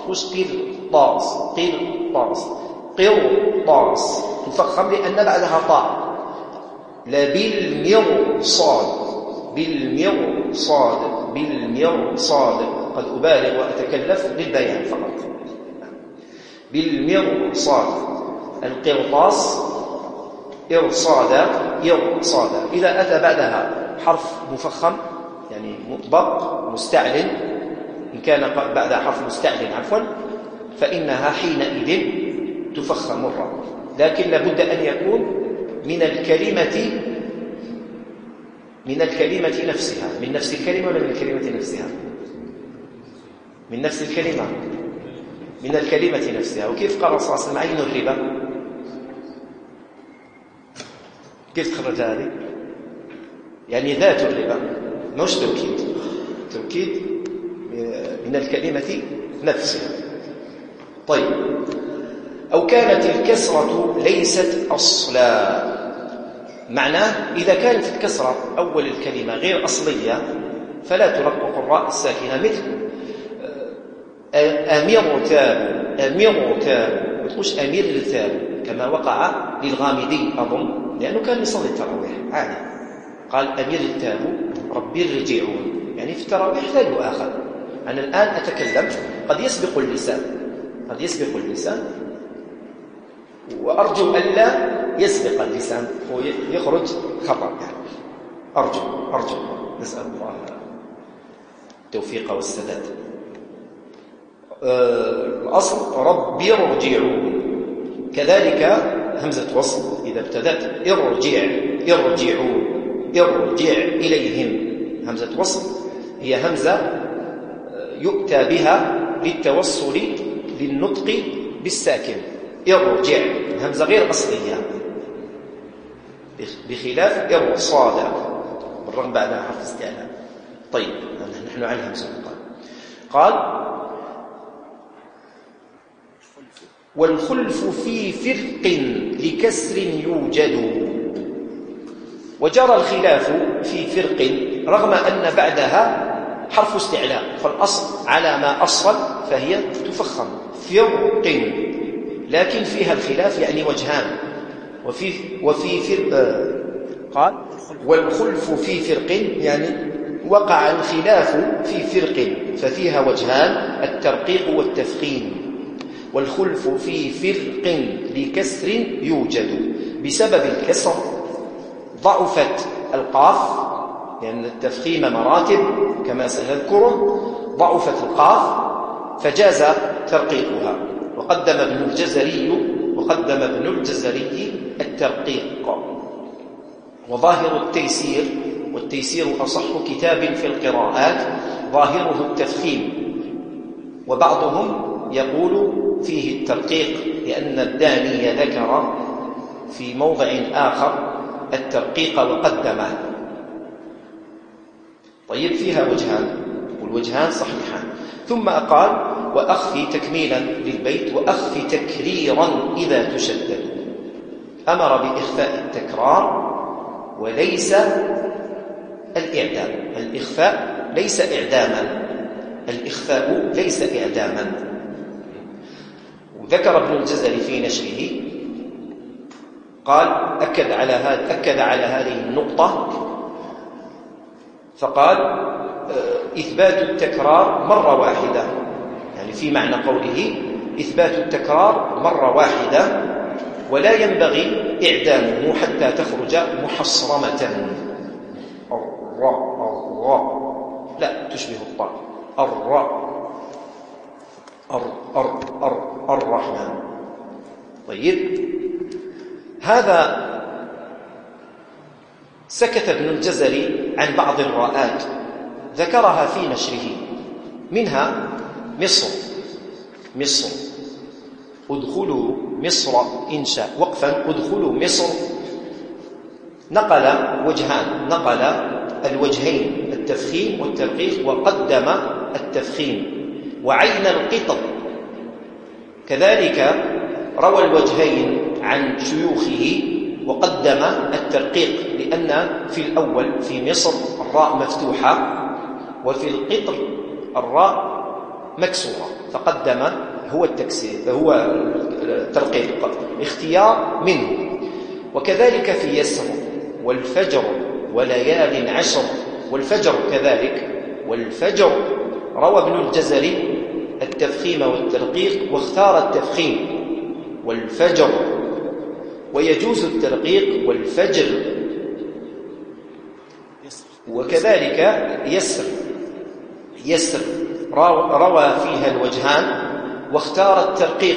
قرطاس تفخم لأن بعدها طاء. لا بالمرصاد قد أبالغ وأتكلف للبيان فقط. بالمرصاد. القرطاس إرصادا. إذا أتى بعدها حرف مفخم يعني مطبق مستعلن، إن كان بعدها حرف مستعلن فإنها حينئذ تفخم الراء. لكن لابد أن يكون من الكلمة من الكلمة نفسها. من نفس الكلمة ولا من الكلمة نفسها؟ من نفس الكلمة، من الكلمة نفسها. وكيف قال صلى الله عليه وسلم عين الربا؟ كيف تخرج هذه؟ يعني ذات الربا، مش توكيد من الكلمة نفسها. طيب، أو كانت الكسرة ليست أصلا. معناه إذا كانت الكسرة أول الكلمة غير أصلية فلا ترقق الراء الساكنة، مثل أمير تاب، ما تقولش أمير تاب كما وقع للغامدي أظن، لأنه كان يصلي التراويح عادي، قال أمير تاب ربي الرجعون، يعني في التراويح لا يؤاخذ. أنا الآن أتكلم، قد يسبق اللسان وأرجو ألا يسبق اللسان ويخرج خطأ، يعني أرجو نسأل الله التوفيق والسداد. الأصل ربي ارجعون، كذلك همزة وصل إذا ابتدأت ارجعون ارجع إليهم، همزة وصل هي همزة يؤتى بها للتوصل للنطق بالساكن، ارجع، همزة غير أصلية بخلاف ارصاد بالرغم بعدها حرف استعلاء. طيب، نحن على همزة قال والخلف في فرق لكسر يوجد. وجرى الخلاف في فرق رغم أن بعدها حرف استعلاء، فالأصل على ما أصل فهي تفخم فرق، لكن فيها الخلاف يعني وجهان. وفي فرق قال والخلف في فرق يعني وقع الخلاف في فرق ففيها وجهان، الترقيق والتفخيم. والخلف في فرق لكسر يوجد، بسبب الكسر ضعفت القاف، لأن التفخيم مراتب كما سنذكره، ضعفت القاف فجاز ترقيقها. وقدم ابن الجزري الترقيق. وظاهر التيسير، والتيسير أصح كتاب في القراءات، ظاهره التفخيم، وبعضهم يقول فيه الترقيق لأن الداني ذكر في موضع آخر الترقيق وقدمه. طيب، فيها وجهان والوجهان صحيحان. ثم قال وأخفي تكميلا للبيت وأخفي تكريرا إذا تشدد. أمر بإخفاء التكرار وليس الإعدام. الإخفاء ليس إعداما، الإخفاء ليس إعداما. وذكر ابن الجزري في نشره قال أكد على هذه النقطة فقال إثبات التكرار مرة واحدة، يعني في معنى قوله إثبات التكرار مرة واحدة، ولا ينبغي إعدامه حتى تخرج محصرمة. الراء لا تشبه الطاء، الراء الرحمن. طيب، هذا سكت ابن الجزري عن بعض الراءات ذكرها في نشره، منها مصر ادخلوا مصر إن شاء، وقفا ادخلوا مصر. نقل وجهان، نقل الوجهين التفخيم والترقيق وقدم التفخيم. وعين القطط كذلك روى الوجهين عن شيوخه وقدم الترقيق، لأن في الأول في مصر الراء مفتوحة وفي القطر الراء مكسورة، فقدم هو الترقيق اختيار منه. وكذلك في يسر والفجر وليال عشر، والفجر كذلك، والفجر روى ابن الجزري التفخيم والترقيق واختار التفخيم والفجر، ويجوز الترقيق والفجر. وكذلك يسر روى فيها الوجهان واختار الترقيق.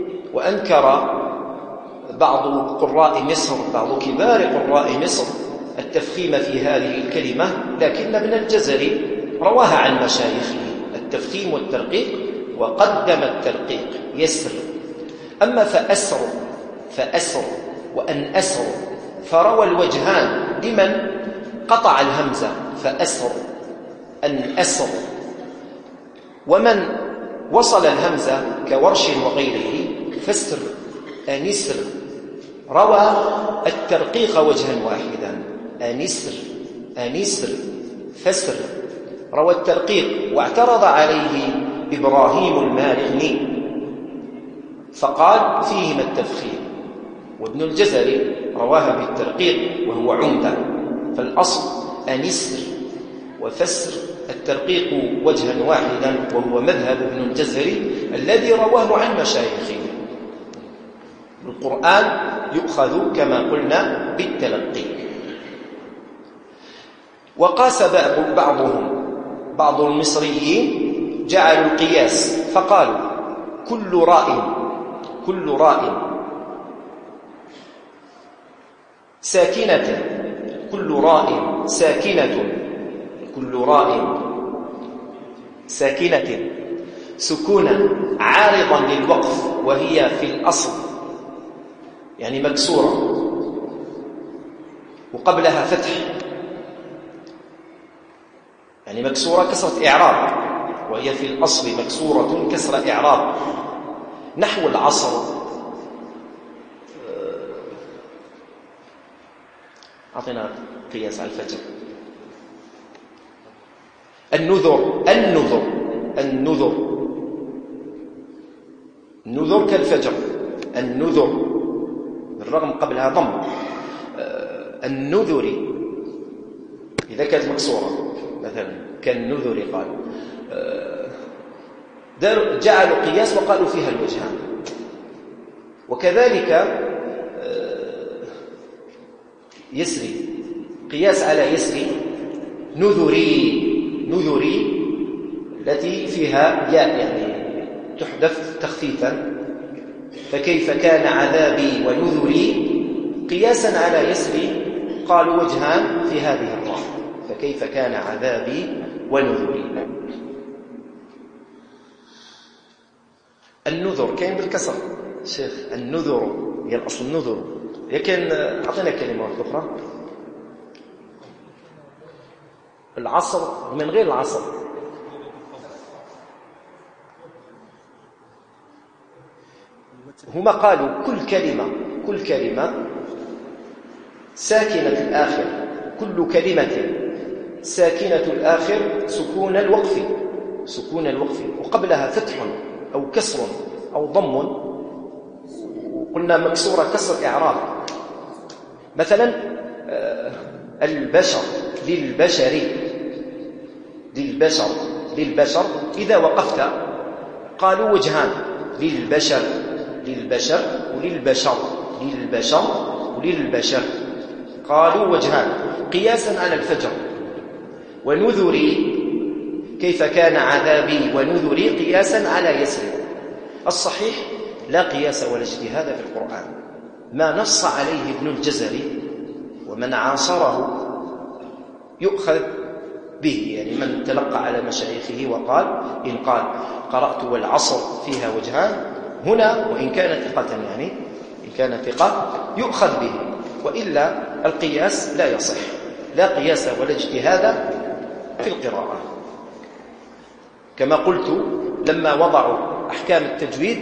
وأنكر بعض قراء مصر، بعض كبار قراء مصر التفخيم في هذه الكلمة، لكن ابن الجزري رواها عن مشايخه التفخيم والترقيق، وقدم الترقيق يسر. أما فأسر وأن أسر فروى الوجهان لمن قطع الهمزة، فأسر أن أسر، ومن وصل الهمزة كورش وغيره فسر أنسر، روى الترقيق وجها واحدا، أنسر فسر، روى الترقيق. واعترض عليه إبراهيم المالغني فقال فيهما التفخيم، وابن الجزري رواها بالترقيق وهو عمدة، فالأصل أنسر وفسر الترقيق وجها واحدا، وهو مذهب ابن الجزري الذي رواه عن مشايخه. القرآن يؤخذ كما قلنا بالتلقي. وقاس بعض المصريين جعلوا القياس فقالوا كل راء ساكنة، كل راء ساكنة سكونا عارضا للوقف، وهي في الأصل يعني مكسورة وقبلها فتح، يعني مكسورة كسرة إعراب، وهي في الأصل مكسورة كسر إعراب، نحو العصر. أعطينا قياس على الفجر. النذر كالفجر، النذر بالرغم قبلها ضم، النذر إذا كانت مكسورة مثلا كالنذر قال، جعلوا قياس وقالوا فيها الوجهان. وكذلك يسري، قياس على يسري، نذري التي فيها ياء يعني تحذف تخفيفا، فكيف كان عذابي ونذري، قياسا على يسري قالوا وجهان في هذه الراء، فكيف كان عذابي ونذري. النذر كاين بالكسر شيخ، النذر هي الأصل النذر، لكن أعطينا كلمة أخرى. العصر من غير العصر، هما قالوا كل كلمة ساكنة الآخر، كل كلمة ساكنة الآخر سكون الوقف، وقبلها فتح أو كسر أو ضم، وقلنا مكسورة كسر إعراب. مثلا البشر للبشر إذا وقفت قالوا وجهان، للبشر وللبشر قالوا وجهان قياسا على الفجر. ونذري كيف كان عذابي ونذري قياسا على يسري. الصحيح لا قياس ولا اجتهاد في القرآن، ما نص عليه ابن الجزري ومن عاصره يؤخذ به، يعني من تلقى على مشايخه وقال إن قال قرأت والعصر فيها وجهان هنا، وإن كان ثقة يعني إن كان ثقة يؤخذ به، وإلا القياس لا يصح، لا قياس ولا اجتهاد في القراءة. كما قلت لما وضعوا أحكام التجويد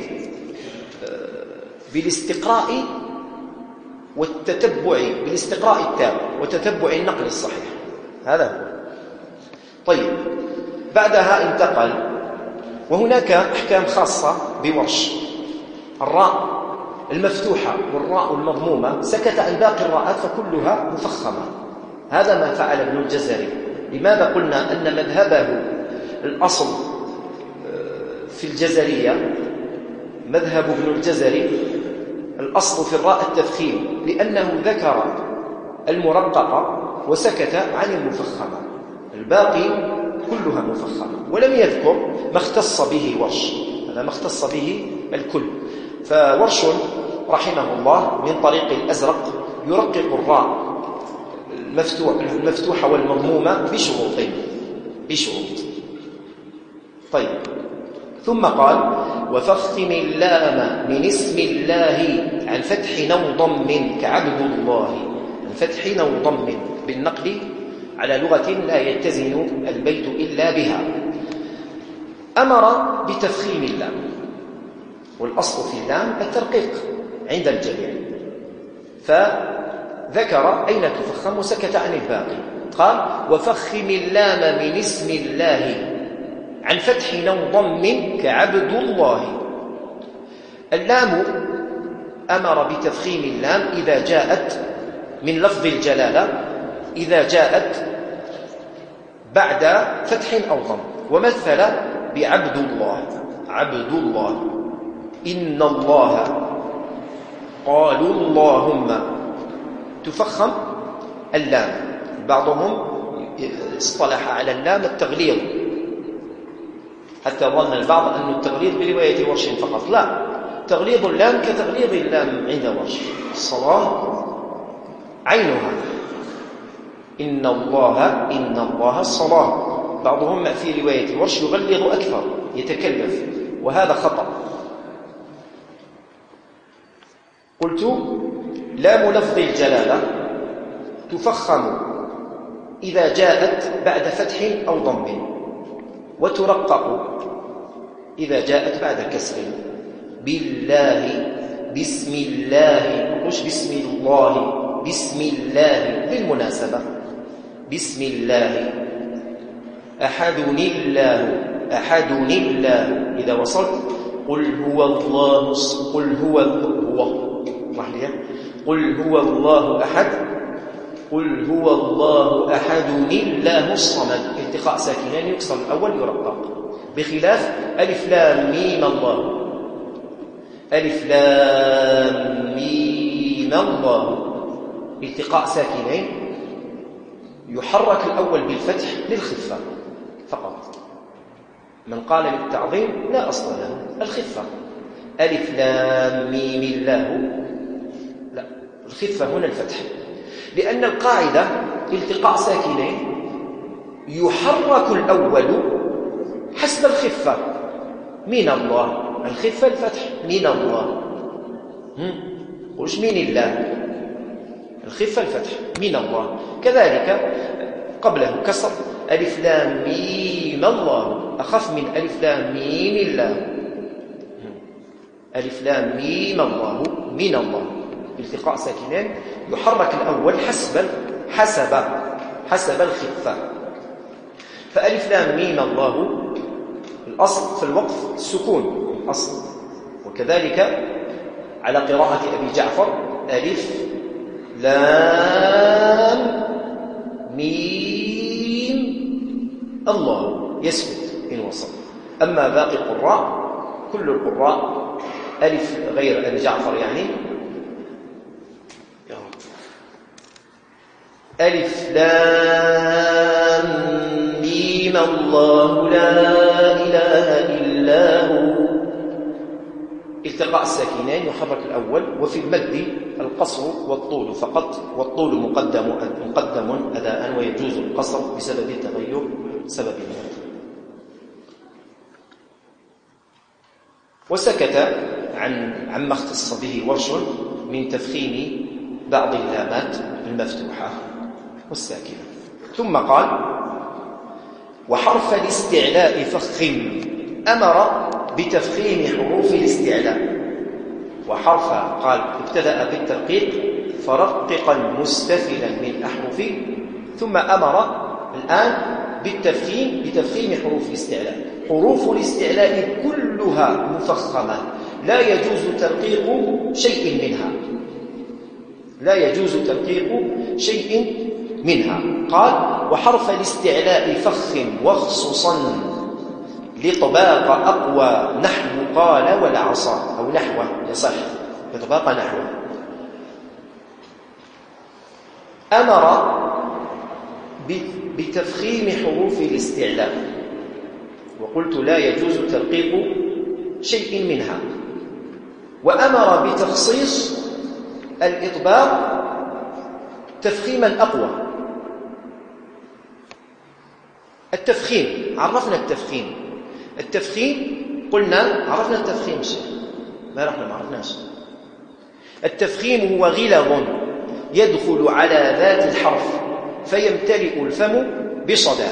بالاستقراء والتتبع، بالاستقراء التام وتتبع النقل الصحيح، هذا هو. طيب، بعدها انتقل، وهناك أحكام خاصة بورش. الراء المفتوحة والراء المضمومة سكت عن باقي الراءات فكلها مفخمة، هذا ما فعل ابن الجزري. لماذا قلنا أن مذهبه الأصل في الجزرية، مذهب ابن الجزري الأصل في الراء التفخيم، لأنه ذكر المرققة وسكت عن المفخمة، الباقي كلها مفخمة، ولم يذكر ما اختص به ورش، هذا ما اختص به الكل. فورش رحمه الله من طريق الأزرق يرقق الراء المفتوحة والمضمومة بشروط. طيب، ثم قال: وفخم اللام من اسم الله عن فتح أو ضم كعبد الله، عن فتح أو ضم بالنقل على لغة لا يتزن البيت إلا بها. أمر بتفخيم اللام، والأصل في اللام الترقيق عند الجميع، فذكر أين تفخم وسكت عن الباقي. قال: وفخم اللام من اسم الله عن فتح أو ضم كعبد الله. اللام أمر بتفخيم اللام إذا جاءت من لفظ الجلالة، إذا جاءت بعد فتح أو ضم، ومثل بعبد الله: عبد الله، إن الله، قالوا اللهم. تفخم اللام. بعضهم اصطلح على اللام التغليظ، حتى ظن البعض أن التغليظ برواية ورش فقط. لا، تغليظ اللام كتغليظ اللام عند ورش. الصلاة عينها، إن الله الصلاة. بعضهم في رواية ورش يغلظ أكثر، يتكلف، وهذا خطأ. قلت: لام لفظ الجلالة تفخم إذا جاءت بعد فتح أو ضم، وترقق إذا جاءت بعد كسر. بالله، بسم الله، مش بسم الله، بسم الله للمناسبة. بسم الله. أحدني الله، أحدني الله إذا وصلت. قل هو الله، قل هو قل هو الله أحد، قل هو الله أحد الله الصمد. التقاء ساكنين يكسر الأول يرقق، بخلاف ألف لام ميم الله. ألف لام ميم الله التقاء ساكنين يحرك الأول بالفتح للخفة فقط. من قال بالتعظيم لا أصل له، الخفة. ألف لام ميم الله، لا، الخفة هنا الفتح، لأن القاعدة التقاء ساكنين يحرك الأول حسب الخفة. من الله، الخفة الفتح، من الله. قلش من الله، الخفة الفتح، من الله. كذلك قبله كسر. ألف لام ميم الله أخف من ألف لام ميم الله. ألف لام ميم الله، من الله، التقاء ساكنين يحرك الأول حسب الخفة. فألف لام ميم الله الأصل في الوقف السكون الأصل. وكذلك على قراءة أبي جعفر: ألف لام ميم الله، يسكت إن وصل. أما باقي القراء كل القراء ألف غير أبي جعفر، يعني ألف لام ميم الله لا إله إلا هو، التقاء الساكنين يحرك الأول. وفي المد القصر والطول فقط، والطول مقدم أداء، ويجوز القصر بسبب تغير سبب المد. وسكت عما اختص به ورش من تفخيم بعض اللامات المفتوحة والساكنة. ثم قال: وحرف الاستعلاء فخم. أمر بتفخيم حروف الاستعلاء. وحرف، قال ابتدأ بالترقيق فرققا مستفلا من أحرف، ثم أمر الآن بتفخيم حروف الاستعلاء. حروف الاستعلاء كلها مفخمة، لا يجوز ترقيق شيء منها، لا يجوز ترقيق شيء منها. قال: وحرف الاستعلاء فخم واخصصا لطباق أقوى نحو قال والعصا، أو نحوه يصح، لطباق نحوه. أمر بتفخيم حروف الاستعلاء، وقلت لا يجوز ترقيق شيء منها. وأمر بتخصيص الإطباق تفخيما أقوى، التفخيم، عرفنا التفخيم. التفخيم قلنا عرفنا التفخيم الشيخ، ما عرفناش. التفخيم هو غلظ يدخل على ذات الحرف فيمتلئ الفم بصدى.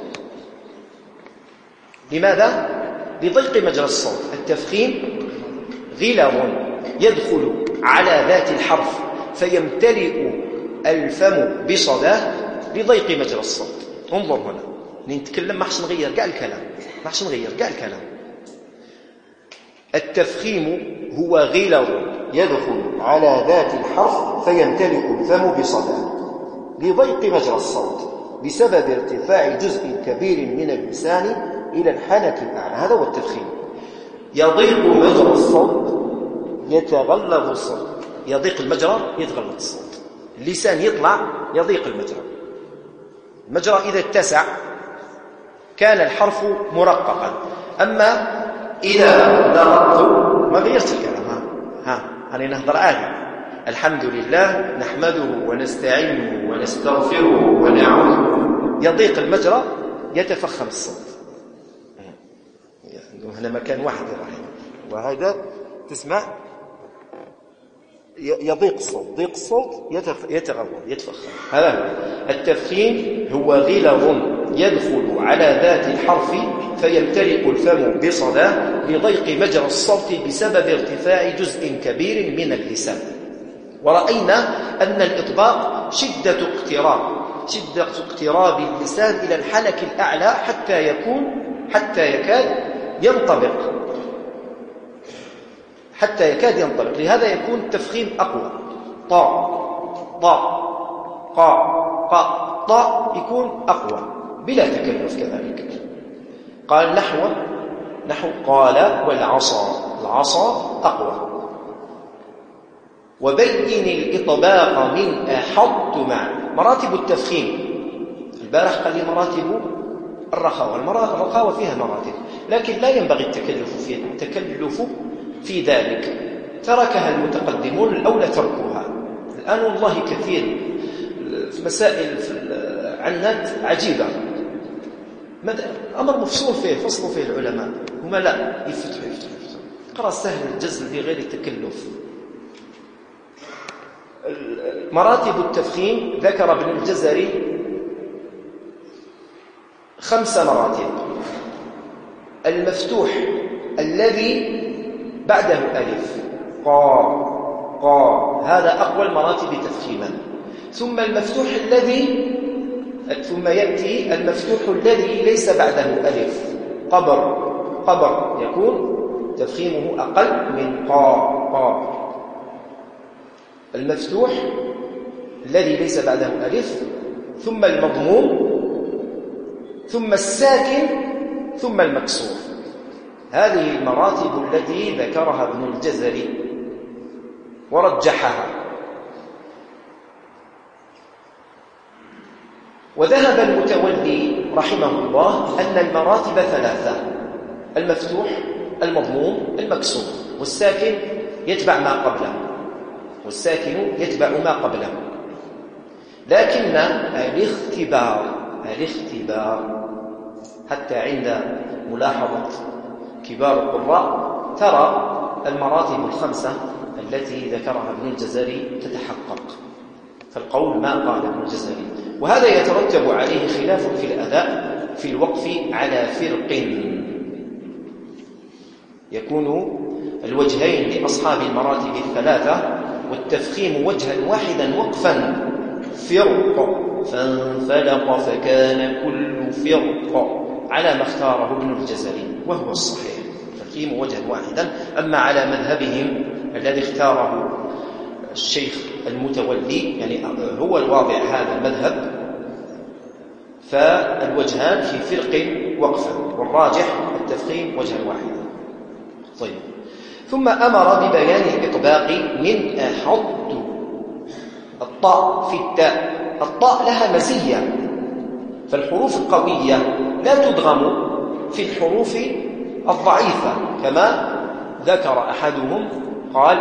لماذا؟ لضيق مجرى الصوت. التفخيم غلظ يدخل على ذات الحرف فيمتلئ الفم بصداه لضيق مجرى الصوت. انظر هنا نتكلم، ما حش نغير كاع الكلام. التفخيم هو غلظ يدخل على ذات الحرف فيمتلئ الفم بصداه لضيق مجرى الصوت بسبب ارتفاع جزء كبير من اللسان إلى الحنك الأعلى. هذا هو التفخيم. يضيق مجرى الصوت يتغلظ الصوت. يضيق المجرى يتغلظ الصوت. اللسان يطلع يضيق المجرى إذا اتسع كان الحرف مرققا. أما إذا ضغطت ما غيرت الكلام. أنا نهضر عادي. الحمد لله نحمده ونستعينه ونستغفره ونعوذ. يضيق المجرى يتفخم الصوت. هنا مكان واحد رحيم، وهذا تسمع يضيق الصوت. ضيق الصوت يتغلظ يتفخم. هذا هو التفخيم. هو غلظ يدخل على ذات الحرف فيمتلئ الفم بصداه لضيق مجرى الصوت بسبب ارتفاع جزء كبير من اللسان. ورأينا أن الإطباق شدة اقتراب اللسان إلى الحنك الأعلى حتى يكاد ينطبق. لهذا يكون التفخيم أقوى. طاء يكون أقوى بلا تكلف كذلك. قال نحو قال والعصا أقوى. وبين الإطباق من أحط مع مراتب التفخيم. البارح قال لي مراتب الرخاوة. الرخاوة فيها مراتب، لكن لا ينبغي التكلف في ذلك. تركها المتقدمون الأولى تركوها. الآن والله كثير في مسائل عن النت عجيبة، أمر مفصول فيه، فصلوا فيه العلماء، هما لا يفتحوا قرأ سهل الجزل بغير التكلف. مراتب التفخيم ذكر ابن الجزري 5 مراتب. المفتوح الذي بعده ألف قا هذا أقوى المراتب تفخيما. ثم يأتي المفتوح الذي ليس بعده ألف قبر يكون تفخيمه أقل من قا. المفتوح الذي ليس بعده ألف، ثم المضموم، ثم الساكن، ثم المكسور. هذه المراتب التي ذكرها ابن الجزري ورجحها. وذهب المتولي رحمه الله أن المراتب 3: المفتوح، المضموم، المكسور، والساكن يتبع ما قبله. لكن الاختبار حتى عند ملاحظة كبار القراء ترى المراتب 5 التي ذكرها ابن الجزري تتحقق. فالقول ما قال ابن الجزري، وهذا يترتب عليه خلاف في الأداء في الوقف على فرق. يكون الوجهين لأصحاب المراتب 3 والتفخيم وجها واحدا وقفا فرق فانفلق فكان كل فرق على ما اختاره ابن الجزري وهو الصحيح. التفخيم وجها واحدا. أما على مذهبهم الذي اختاره الشيخ المتولي، يعني هو الواضع هذا المذهب، فالوجهان في فرق وقفا، والراجح التفخيم وجها واحدا. طيب، ثم أمر ببيان الإطباق من أحط. الطاء في التاء، الطاء لها مزية، فالحروف القوية لا تدغم في الحروف الضعيفة كما ذكر أحدهم قال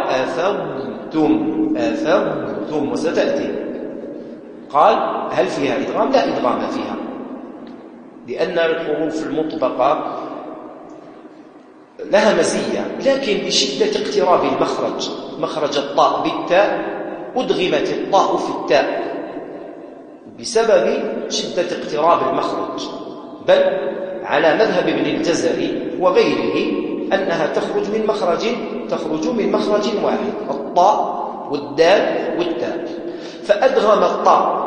أثرتم وستأتي. قال هل فيها إدغام؟ لا إدغام فيها. لأن الحروف المطبقة لها مزية، لكن بشدة اقتراب المخرج، مخرج الطاء بالتاء أدغمت الطاء في التاء بسبب شدة اقتراب المخرج، بل على مذهب ابن الجزري وغيره أنها تخرج من مخرج واحد، الطاء والدال والتاء. فأدغم الطاء،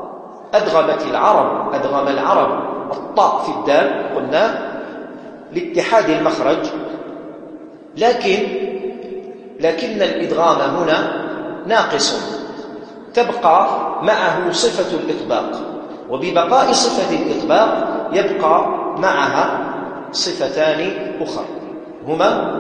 أدغم العرب الطاء في الدال، قلنا لاتحاد المخرج، لكن الإدغام هنا ناقص، تبقى معه صفة الإطباق، وببقاء صفة الإطباق يبقى معها صفتان أخرى، هما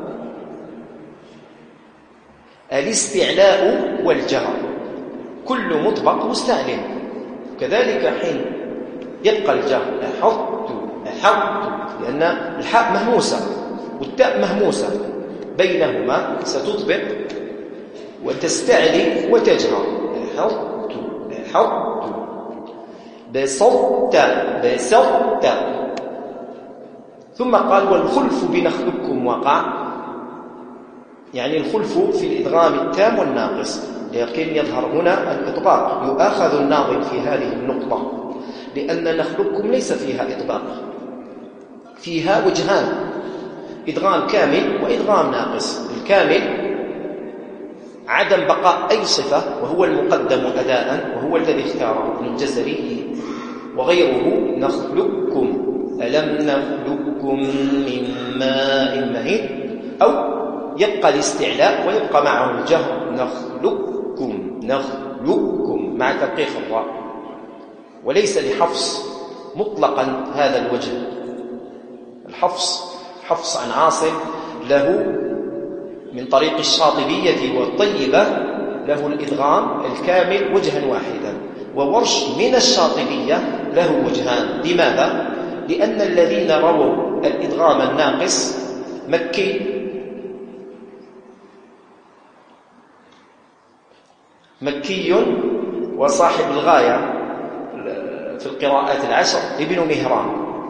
الاستعلاء والجهر. كل مطبق مستعلن، كذلك حين يبقى الجهر أحط، لأن الحاء مهموسة والتاء مهموسة، بينهما ستطبق وتستعلي وتجهر. أحط بسطت. ثم قال والخلف بنخلقكم وقع، يعني الخلف في الإدغام التام والناقص، لكن يظهر هنا الإطباق، يؤاخذ الناظم في هذه النقطة، لأن نخلقكم ليس فيها إطباق، فيها وجهان، إدغام كامل وإدغام ناقص. الكامل عدم بقاء أي صفة، وهو المقدم أداء، وهو الذي اختاره ابن الجزري وغيره. نخلقكم، ألم نخلقكم من ماء مهين، أو يبقى الاستعلاء ويبقى معه الجهر، نخلقكم مع تدقيق الراء، وليس لحفص مطلقا هذا الوجه. حفص عن عاصم له من طريق الشاطبية والطيبة له الإدغام الكامل وجها واحدا، وورش من الشاطبية له وجهان. لماذا؟ لأن الذين رووا الإدغام الناقص مكي وصاحب الغاية في القراءات العشر ابن مهران،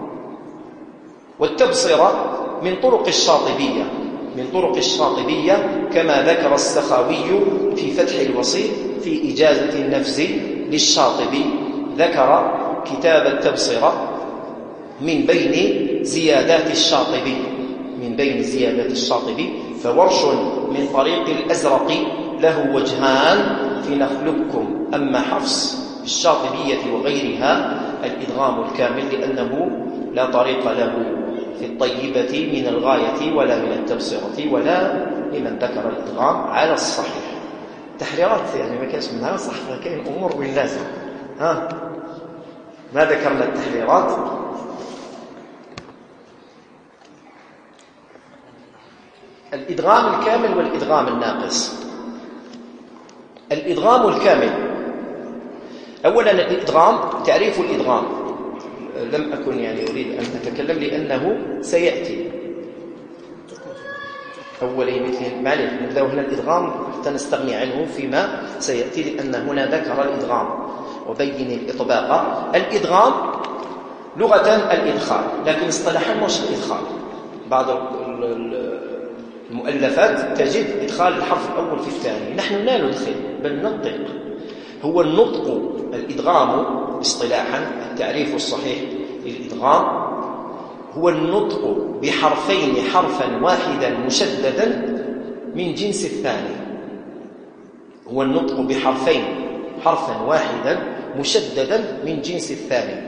والتبصرة من طرق الشاطبية كما ذكر السخاوي في فتح الوصي في إجازة النفس للشاطبي، ذكر كتاب التبصرة من بين زيادات الشاطبي. فورش من طريق الأزرق له وجهان في نخلقكم. أما حفص الشاطبية وغيرها الإدغام الكامل، لأنه لا طريق له في الطيبة من الغاية ولا من التبصرة ولا لمن ذكر الإدغام على الصحيح. تحريرات يعني ما كانش منها صح، لكن أمور وين لازم ما ذكرنا التحريرات. الإدغام الكامل والإدغام الناقص. الإدغام الكامل، أولا الإدغام، تعريف الإدغام لم أكن أريد أن أتكلم لأنه سيأتي أولي مثل معلش نبدأ هنا الإدغام حتى نستغني عنه فيما سيأتي، لأن هنا ذكر الإدغام وبين الإطباق. الإدغام لغة الإدخال، لكن اصطلاحا مش الإدخال. بعض المؤلفات تجد إدخال الحرف الأول في الثاني، نحن لا ندخل بل ننطق. هو النطق الإدغام اصطلاحا، التعريف الصحيح للإدغام هو النطق بحرفين حرفا واحدا مشددا من جنس الثاني. هو النطق بحرفين حرفا واحدا مشددا من جنس الثاني،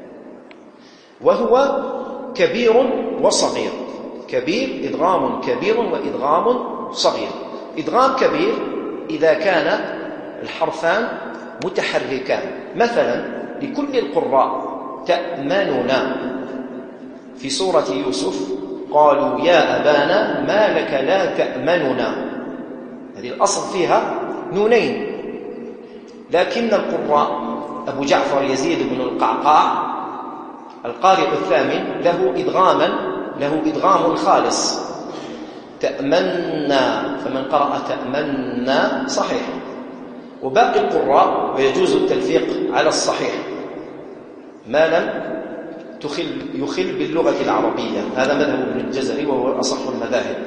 وهو كبير وصغير. كبير إدغام كبير وإدغام صغير. إدغام كبير إذا كان الحرفان متحركان، مثلا لكل القراء تأمننا في سورة يوسف قالوا يا أبانا ما لك لا تأمننا، هذه الأصل فيها نونين، لكن القراء أبو جعفر يزيد بن القعقاع القارئ الثامن له إدغام خالص، تأمنا، فمن قرأ تأمنا صحيح. وباقي القراء ويجوز التلفيق على الصحيح ما لم يخل باللغة العربية. هذا مذهب ابن الجزري وهو أصح المذاهب.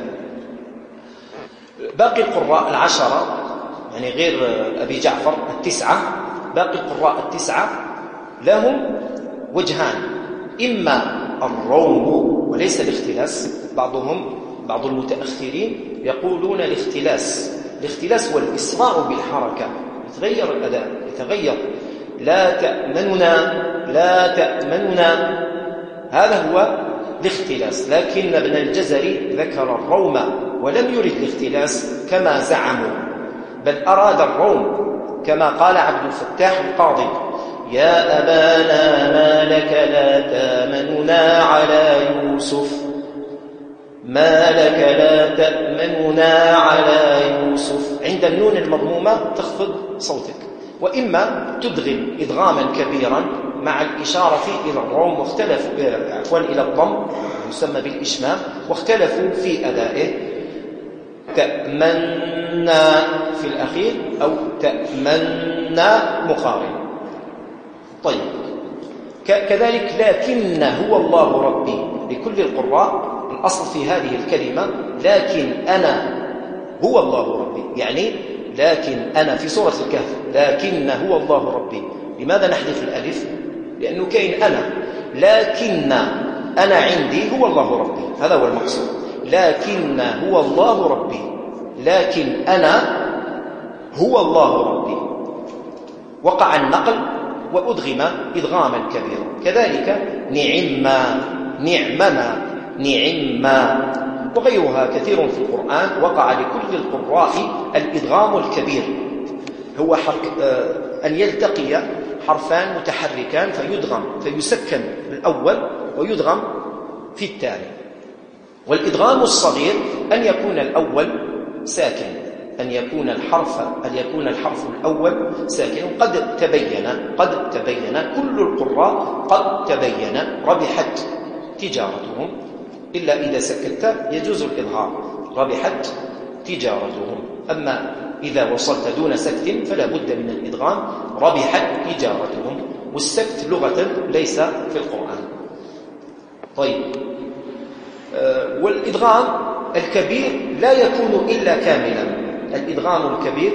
باقي القراء العشرة يعني غير أبي جعفر التسعة، باقي القراء التسعة لهم وجهان: إما الروم وليس الاختلاس. بعض المتأخرين يقولون الاختلاس هو الإسراع بالحركة، يتغير الأداء، يتغير. لا تأمننا، هذا هو الاختلاس. لكن ابن الجزري ذكر الروم ولم يرد الاختلاس كما زعموا، بل أراد الروم كما قال عبد الفتاح القاضي: يا أبانا ما لك لا تأمننا على يوسف، ما لك لا تأمننا على يوسف. عند النون المضمومة تخفض صوتك، وإما تدغم إدغاما كبيرا مع الإشارة إلى الروم، واختلفوا إلى الضم يسمى بالإشمام، واختلفوا في أدائه: تأمنا في الأخير أو تأمنا مقارن. طيب، كذلك لكن هو الله ربي لكل القراء. الأصل في هذه الكلمة لكن أنا هو الله ربي، يعني لكن أنا في سورة الكهف لكن هو الله ربي. لماذا نحذف الألف؟ لأنه كاين أنا، لكن أنا عندي هو الله ربي، هذا هو المقصود. لكن هو الله ربي، لكن أنا هو الله ربي. وقع النقل وأدغم إدغاما كبيرا. كذلك نعمما وغيرها كثير في القرآن وقع لكل القراء الإدغام الكبير، هو أن يلتقي حرفان متحركان فيسكن الأول ويدغم في الثاني. والإدغام الصغير أن يكون الأول ساكن، أن يكون الحرف الأول ساكن. قد تبين كل القراء قد تبين ربحت تجارتهم، إلا إذا سكت يجوز الإظهار، ربحت تجارتهم. أما إذا وصلت دون سكت فلا بد من الإدغام، ربحت تجارتهم. والسكت لغة ليس في القرآن. طيب، والإدغام الكبير لا يكون إلا كاملا. الإدغام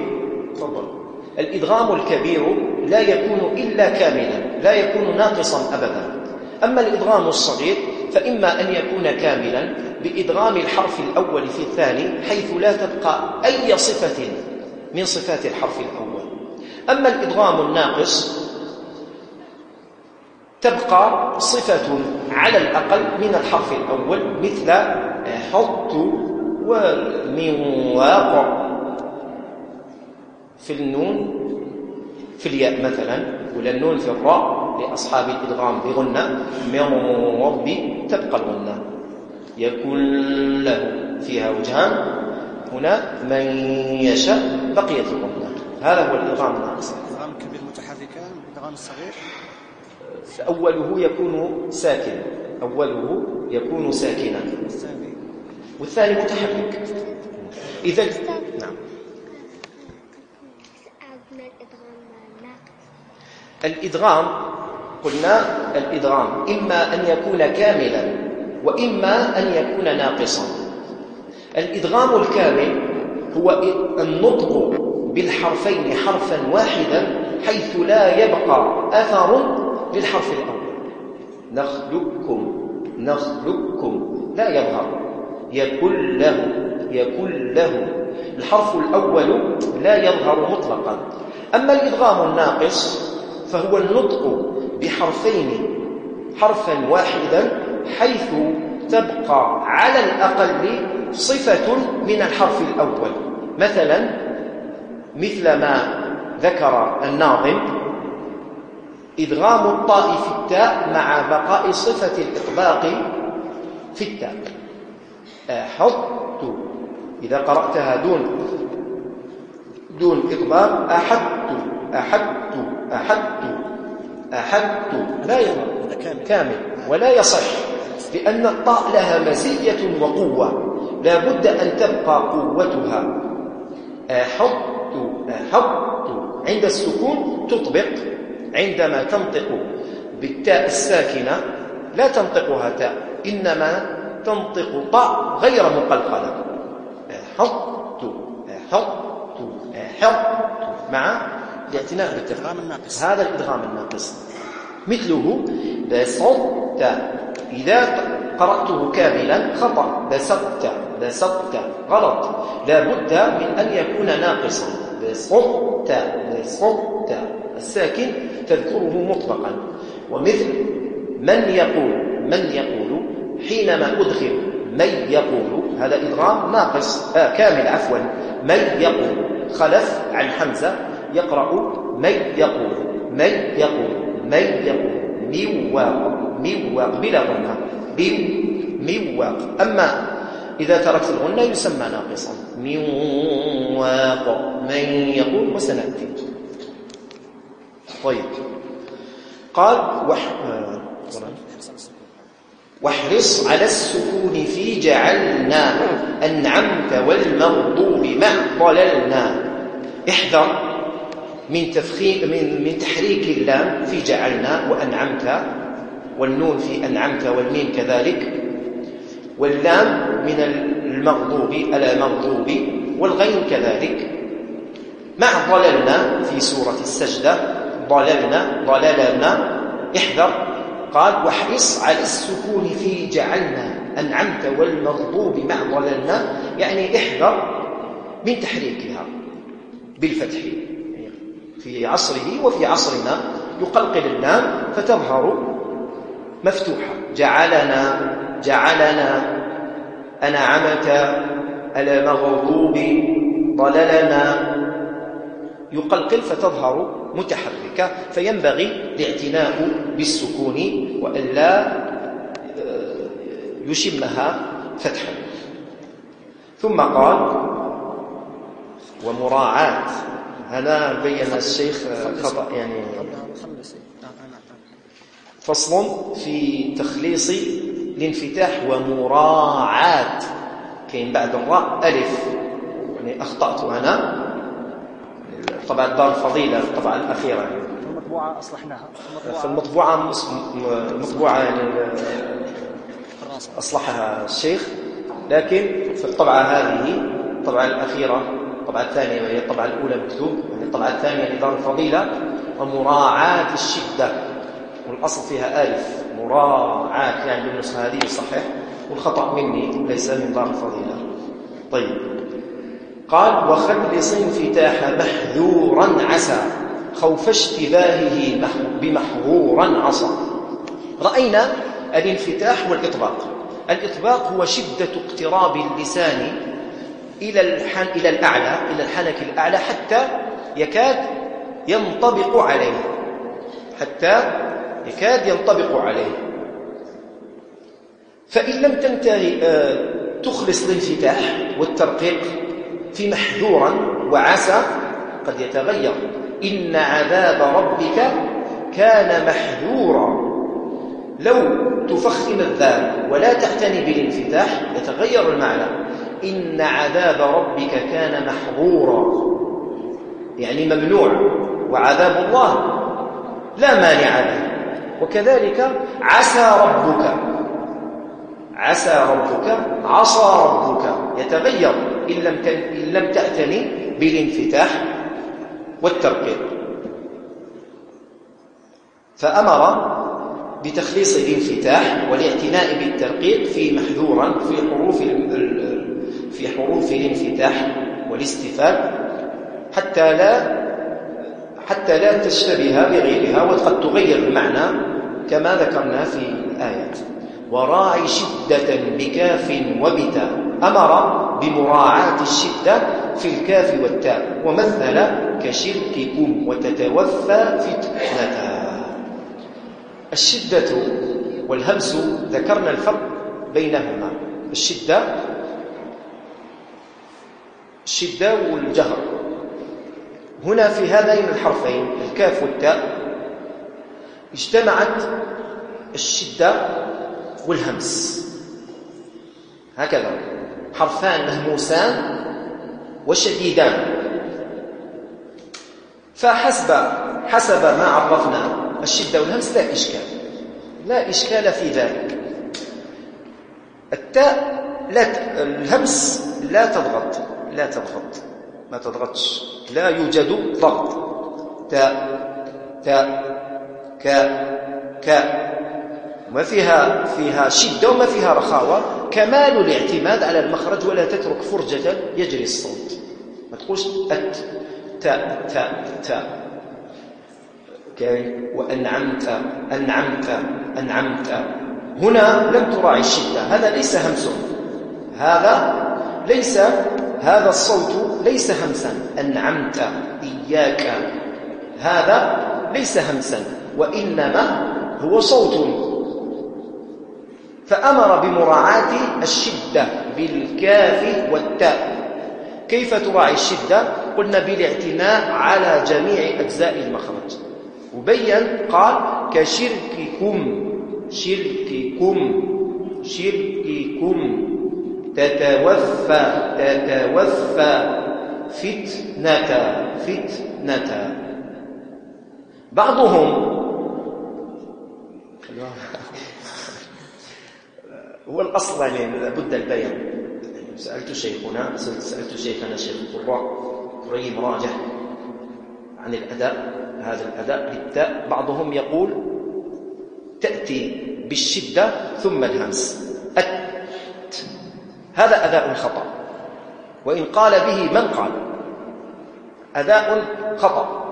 الكبير لا يكون إلا كاملا، لا يكون ناقصا أبدا. أما الإدغام الصغير فإما أن يكون كاملا بإدغام الحرف الأول في الثاني حيث لا تبقى أي صفة من صفات الحرف الأول. أما الإدغام الناقص تبقى صفة على الأقل من الحرف الأول، مثل حط ومن واقع في النون في الياء مثلا، ولا النون في الراء لأصحاب الإدغام بغنة من ربي تبقى الغنة. يكون له فيها وجهان، هنا من يشاء بقيت الغنة. هذا هو الإدغام الناقص. الإدغام الكبير متحركان، الإدغام الصغير أوله يكون ساكنا والثاني متحرك. إذا نعم، الإدغام قلنا الإدغام إما أن يكون كاملا وإما أن يكون ناقصا. الإدغام الكامل هو النطق بالحرفين حرفا واحدا حيث لا يبقى أثر للحرف الأول. نخلقكم لا يظهر، يكن له الحرف الأول لا يظهر مطلقا. أما الإدغام الناقص فهو النطق بحرفين حرفا واحدا حيث تبقى على الأقل صفة من الحرف الأول. مثل ما ذكر الناظم: إدغام الطاء في التاء مع بقاء صفة الإطباق في التاء. أحط إذا قرأتها دون إطباق، أحدت لا يظهر كامل ولا يصح، لأن الطاء لها مزية وقوة لا بد أن تبقى قوتها. أحط عند السكون تطبق، عندما تنطق بالتاء الساكنة لا تنطقها تاء، إنما تنطق طاء غير مقلقلة. حط حط حط مع الاعتناء بالتفخيم. هذا الإدغام الناقص. مثله بسطت، إذا قرأته كاملا خطأ، بسطت بسطت غلط، لا بد من أن يكون ناقصا. بسطت بسطت، الساكن تذكره مطلقا. ومثل من يقول حينما أدغم من يقول، هذا إدغام ناقص كامل عفوا. من يقول خلف عن حمزة يقرأ من يقول من يقول من يقول مواق بلا غنة مواق. أما إذا تركت الغنة يسمى ناقصا. مواق من يقول، وسنأتي. طيب، قال واحرص على السكون في جعلنا أنعمت والمغضوب مع ضللنا. احذر من تحريك اللام في جعلنا وأنعمت، والنون في أنعمت والميم كذلك، واللام من المغضوب على مغضوب، والغين كذلك، مع ضللنا في سورة السجدة. ضللنا احذر. قال واحرص على السكون في جعلنا أنعمت والمغضوب مع ضللنا، يعني احذر من تحريكها بالفتح في عصره وفي عصرنا. يقلقل اللام فتظهر مفتوحة. جعلنا أنعمت على مغضوب ضللنا، يقلقل فتظهر متحركة، فينبغي الاعتناء بالسكون وألا يشمها فتحا. ثم قال ومراعاة. هنا بين الشيخ خطأ، يعني فصل في تخليص الانفتاح ومراعاة. كاين بعد الراء ألف، يعني أخطأت أنا. طبعا دار الفضيلة الطبعة الأخيرة المطبوعة أصلحناها، في المطبوعة يعني أصلحها الشيخ، لكن في الطبعة هذه الطبعة الأخيرة، الطبعة الثانية وهي الطبعة الأولى مكتوب، يعني الطبعة الثانية لدار الفضيلة ومراعاة الشدة، والأصل فيها ألف مراعاة، يعني بالنسخة هذه صحيح، والخطأ مني ليس من دار الفضيلة. طيب، قال وخلص انفتاح محذورا عسى خوف اشتباهه بمحظورا عصى. رأينا الانفتاح والإطباق. الإطباق هو شدة اقتراب اللسان إلى الأعلى، إلى الحنك الأعلى، حتى يكاد ينطبق عليه، فإن لم تنتهي تخلص الانفتاح والترقيق في محذورا وعسى قد يتغير. إن عذاب ربك كان محذورا. لو تفخم الذال ولا تعتني بالانفتاح يتغير المعنى. إن عذاب ربك كان محظورا، يعني ممنوع، وعذاب الله لا مانع له. وكذلك عسى ربك، عسى ربك، عصى ربك، يتغير إن لم تعتني بالانفتاح والترقيق. فأمر بتخليص الانفتاح والاعتناء بالترقيق في محذورا في حروف الانفتاح والاستفال، حتى لا تشتبه بغيرها وقد تغير المعنى كما ذكرنا في الآيات. وراعي شدة بكاف وبتاء، أمر بمراعاة الشدة في الكاف والتاء، ومثل كشرككم وتتوفى فتنة. الشدة والهمس ذكرنا الفرق بينهما. الشدة والجهر. هنا في هذين الحرفين الكاف والتاء اجتمعت الشدة والهمس، هكذا حرفان مهموسان وشديدان. فحسب ما عرفنا الشدة والهمس لا إشكال، لا إشكال في ذلك. التاء الهمس لا تضغط، ما تضغطش، لا يوجد ضغط. تاء كاء ما فيها شدة وما فيها رخاوة. كمال الاعتماد على المخرج، ولا تترك فرجة يجري الصوت. ما تقولش تاء وأنعمت أنعمت. هنا لم تراعي الشدة، هذا ليس همس، هذا الصوت ليس همسا. أنعمت إياك، هذا ليس همسا، وإنما هو صوت. فأمر بمراعاة الشدة بالكاف والتاء. كيف تراعي الشدة؟ قلنا بالاعتماء على جميع أجزاء المخرج. وبين قال كشرككم، شرككم تتوفى فتنة. بعضهم هو الأصل يعني لابد البيان. سألت شيخنا شيخ القراء كريم راجح عن الأداء، هذا الأداء للتاء. بعضهم يقول تأتي بالشدة ثم الهمس، هذا أداء خطأ، وإن قال به من قال أداء خطأ.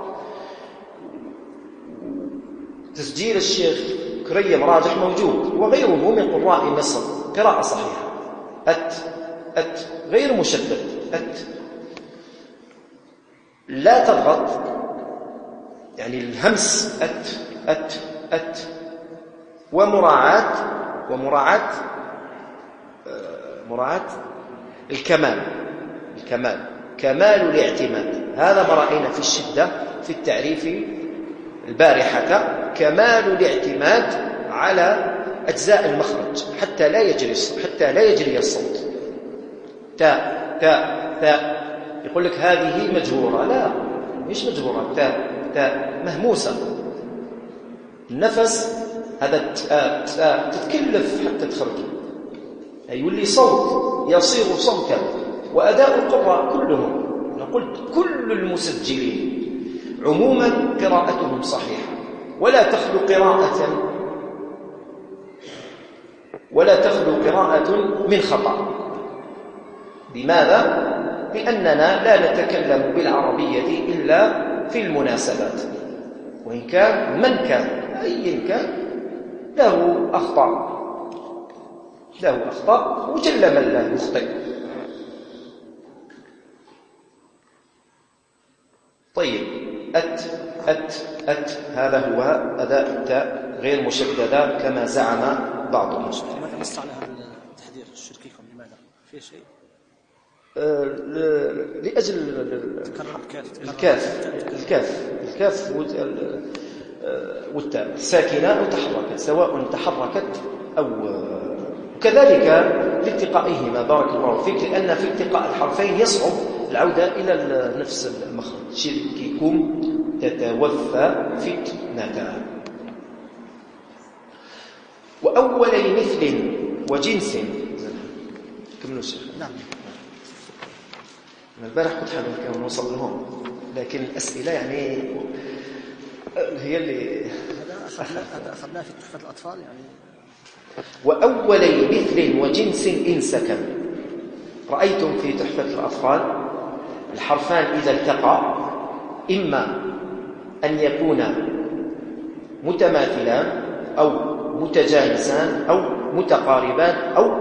تسجيل الشيخ كريم راجح موجود، وغيره من قراء مصر قراءة صحيحة. غير مشدد، لا تضغط، يعني الهمس ومراعاة الكمال، كمال الاعتماد. هذا ما رأينا في الشدة في التعريف البارحة، كمال الاعتماد على أجزاء المخرج حتى لا يجري الصوت. تاء يقول لك هذه مجهورة، لا مش مجهورة، تاء مهموسة. النفس هذا تتكلف حتى تخرج، يولي صوت، يصير صوتا. وأداء القراء كلهم، قلت كل المسجلين عموما قراءتهم صحيحة، ولا تخلو قراءة من خطأ. لماذا؟ لأننا لا نتكلم بالعربية إلا في المناسبات، وإن كان من كان أي كان له أخطاء وجل من لا يخطئ. طيب، هذا هو أداء التاء غير مشددة كما زعم بعضهم. لماذا نص على هذا التحذير الشركيكم؟ لماذا؟ في شيء؟ لأجل الكاف والتاء ساكنة أو تحركت، سواء تحركت أو كذلك لالتقائهما. بارك الله فيك، لأن في التقاء الحرفين يصعب العودة إلى نفس المخرج. شرككم تتوفى فتنة. وأولي مثل وجنس. كملوا شيخ. نعم. البارح كنت حابب كان نوصل لهم، لكن الأسئلة يعني هي اللي هذا أخذناه في تحفة الأطفال يعني. وأولي مثل وجنس إن سكن. رأيتم في تحفة الأطفال الحرفان إذا التقى إما أن يكونا متماثلان أو متجانسان أو متقاربان أو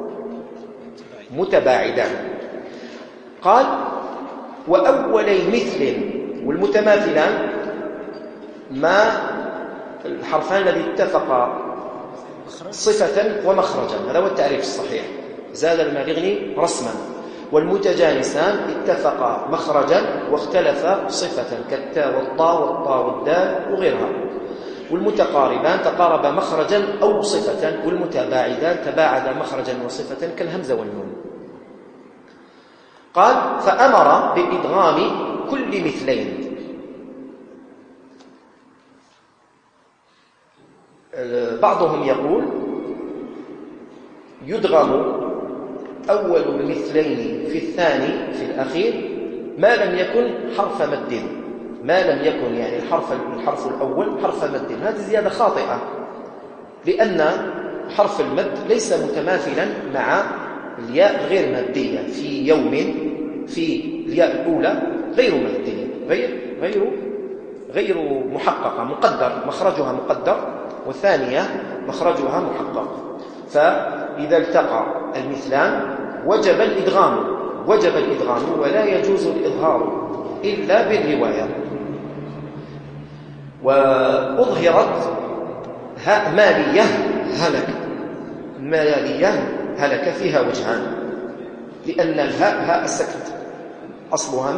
متباعدان. قال وأولي مثل، والمتماثلان ما الحرفان الذي اتفقا صفة ومخرجا، هذا هو التعريف الصحيح. زاد المالغني رسما. والمتجانسان اتفقا مخرجا واختلفا صفة، كالتاء والطاء والدال وغيرها. والمتقاربان تقاربا مخرجا أو صفة، والمتباعدان تباعدا مخرجا وصفة، كالهمزة والنون. قال فأمر بإدغام كل مثلين. بعضهم يقول يدغم أول المثلين في الثاني في الأخير ما لم يكن حرف مد، ما لم يكن يعني الحرف الأول حرف مد. هذه زيادة خاطئة، لأن حرف المد ليس متماثلا مع الياء غير مادية. في يوم، في الياء الأولى غير مادية، غير محققة، مقدر، مخرجها مقدر، والثانية مخرجها محقق. فإذا التقى المثلان وجب الإدغام ولا يجوز الإظهار إلا بالرواية. وأظهرت هاء مالية هلك فيها وجهان، لأن الهاء هاء السكت، أصلها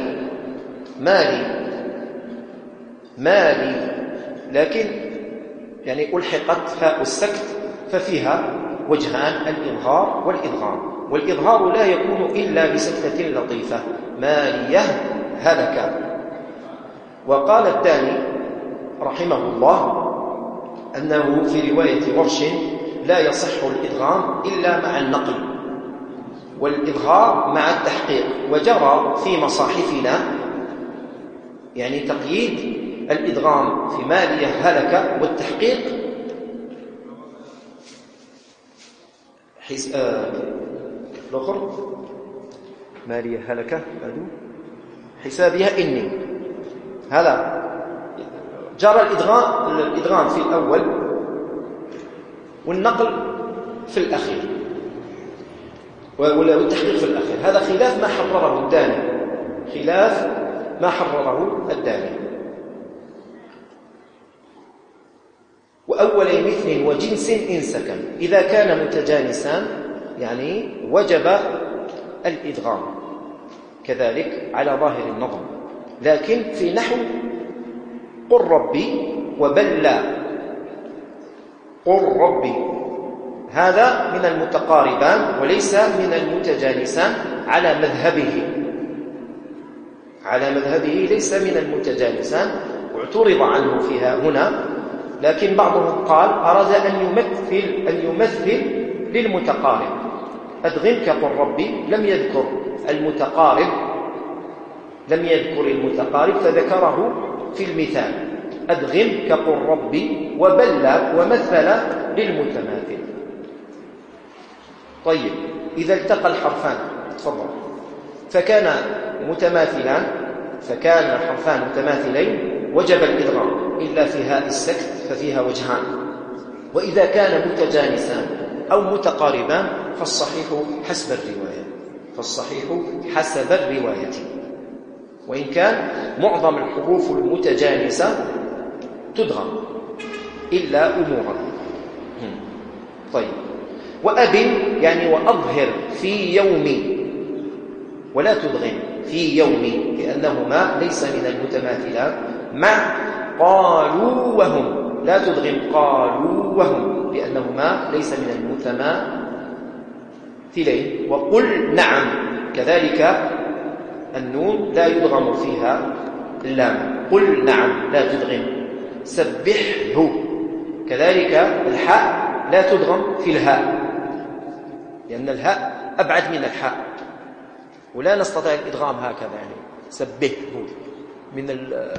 مالي، لكن يعني ألحقت هاء السكت ففيها وجهان، الإظهار والإدغام. والإظهار لا يكون إلا بسكتة لطيفة، مالية هلك. وقال الثاني رحمه الله أنه في رواية ورش لا يصح الإدغام إلا مع النقل والإظهار مع التحقيق. وجرى في مصاحفنا يعني تقييد الإدغام في مالية هلك والتحقيق الأخر مالية هلك حسابها إني، هذا جرى الإدغام في الأول والنقل في الأخير والتحقيق في الأخير. هذا خلاف ما حرره الداني. وأول مثل وجنس إن سكن، إذا كان متجانسان يعني وجب الإدغام كذلك على ظاهر النظم. لكن في نحو قل ربي وبلى قل ربي، هذا من المتقاربان وليس من المتجانسان على مذهبه ليس من المتجانسان، واعترض عنه فيها هنا. لكن بعضهم قال أراد أن يمثل للمتقارب، أدغم كقل ربي، لم يذكر المتقارب فذكره في المثال، أدغم كقل ربي وبلى ومثل للمتماثل. طيب، إذا التقى الحرفان تفضل فكان الحرفان متماثلين وجب الإدغام إلا في هاء السكت ففيها وجهان. وإذا كان متجانسان أو متقاربان فالصحيح حسب الرواية، وإن كان معظم الحروف المتجانسة تدغم إلا أمورا. طيب، وأب يعني وأظهر في يومي ولا تدغم في يومي، لأنهما ليس من المتماثلات مع قالوا وهم، لا تدغم قالوا وهم لأنهما ليس من المتماثلين. وقل نعم كذلك النون لا يدغم فيها اللام، قل نعم لا تدغم. سبحه كذلك الحاء لا تدغم في الهاء، لأن الهاء أبعد من الحاء ولا نستطيع الإدغام هكذا، يعني سبحه من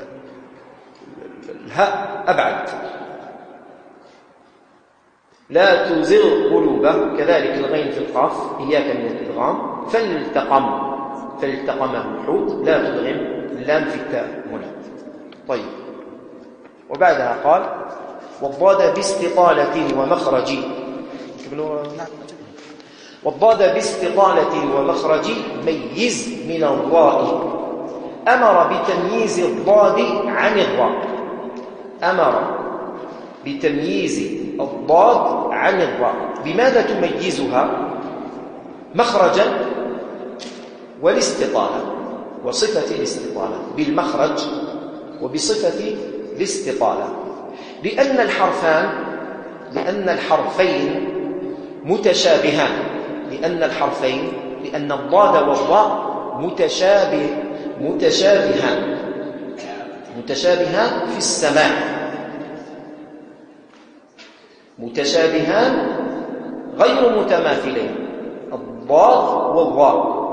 الهاء أبعد. لا تزغ قلوبه كذلك الغين في القاف إياك من الإدغام. فالتقمه الحوت لا تدغم اللام في التاء هنا. طيب، وبعدها قال والضاد باستطالة ومخرج، والضاد باستطالة ومخرج ميز من الضاء، أمر بتمييز الضاد عن الضاء، أمر بتمييز الضاد عن الضاء. بماذا تميزها؟ مخرجا والاستطالة وصفة الاستطالة، بالمخرج وبصفة الاستطالة، لأن الحرفين متشابهان، لأن الضاد والضاء متشابهان في السماع، متشابهان غير متماثلين، الضاد والضاء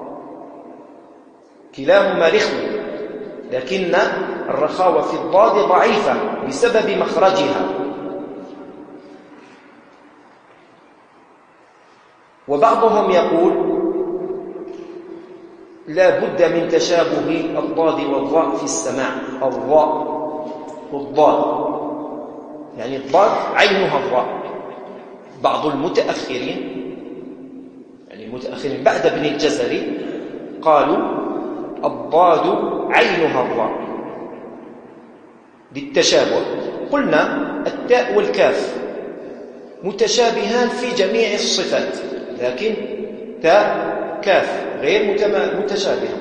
كلاهما رخو، لكن الرخاوة في الضاد ضعيفة بسبب مخرجها. وبعضهم يقول لا بد من تشابه الضاد والضاء في السماع، الضاء والضاد، يعني الضاد عينها الضاء. بعض المتأخرين، يعني المتأخرين بعد ابن الجزري، قالوا الضاد عينها الضاء بالتشابه. قلنا التاء والكاف متشابهان في جميع الصفات، لكن تاء كاف غير متشابهة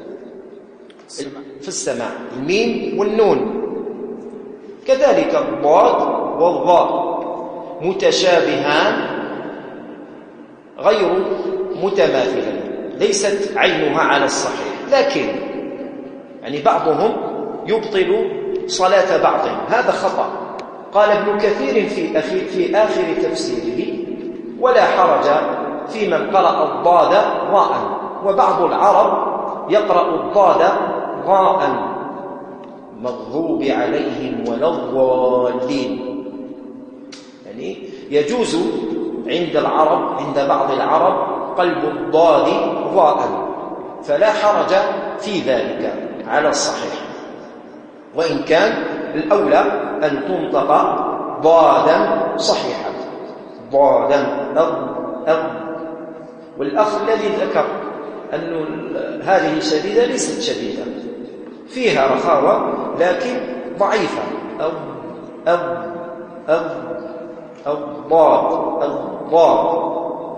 في السماع، الميم والنون. كذلك الضاد والضاء متشابهان غير متماثلين، ليست عينها على الصحيح، لكن يعني بعضهم يبطل صلاة بعض، هذا خطأ. قال ابن كثير في آخر تفسيره: ولا حرج في من قرأ الضاد ضاء، وبعض العرب يقرأ الضاد ضاء، مغضوب عليهم ولا الضالين. يعني يجوز عند العرب، عند بعض العرب، قلب الضاد ضاء، فلا حرج في ذلك على الصحيح، وإن كان الأولى أن تنطق ضادا صحيحا، ضادا والأخ الذي ذكر أن هذه شديدة ليست شديدة، فيها رخاوة لكن ضعيفة، الضاد.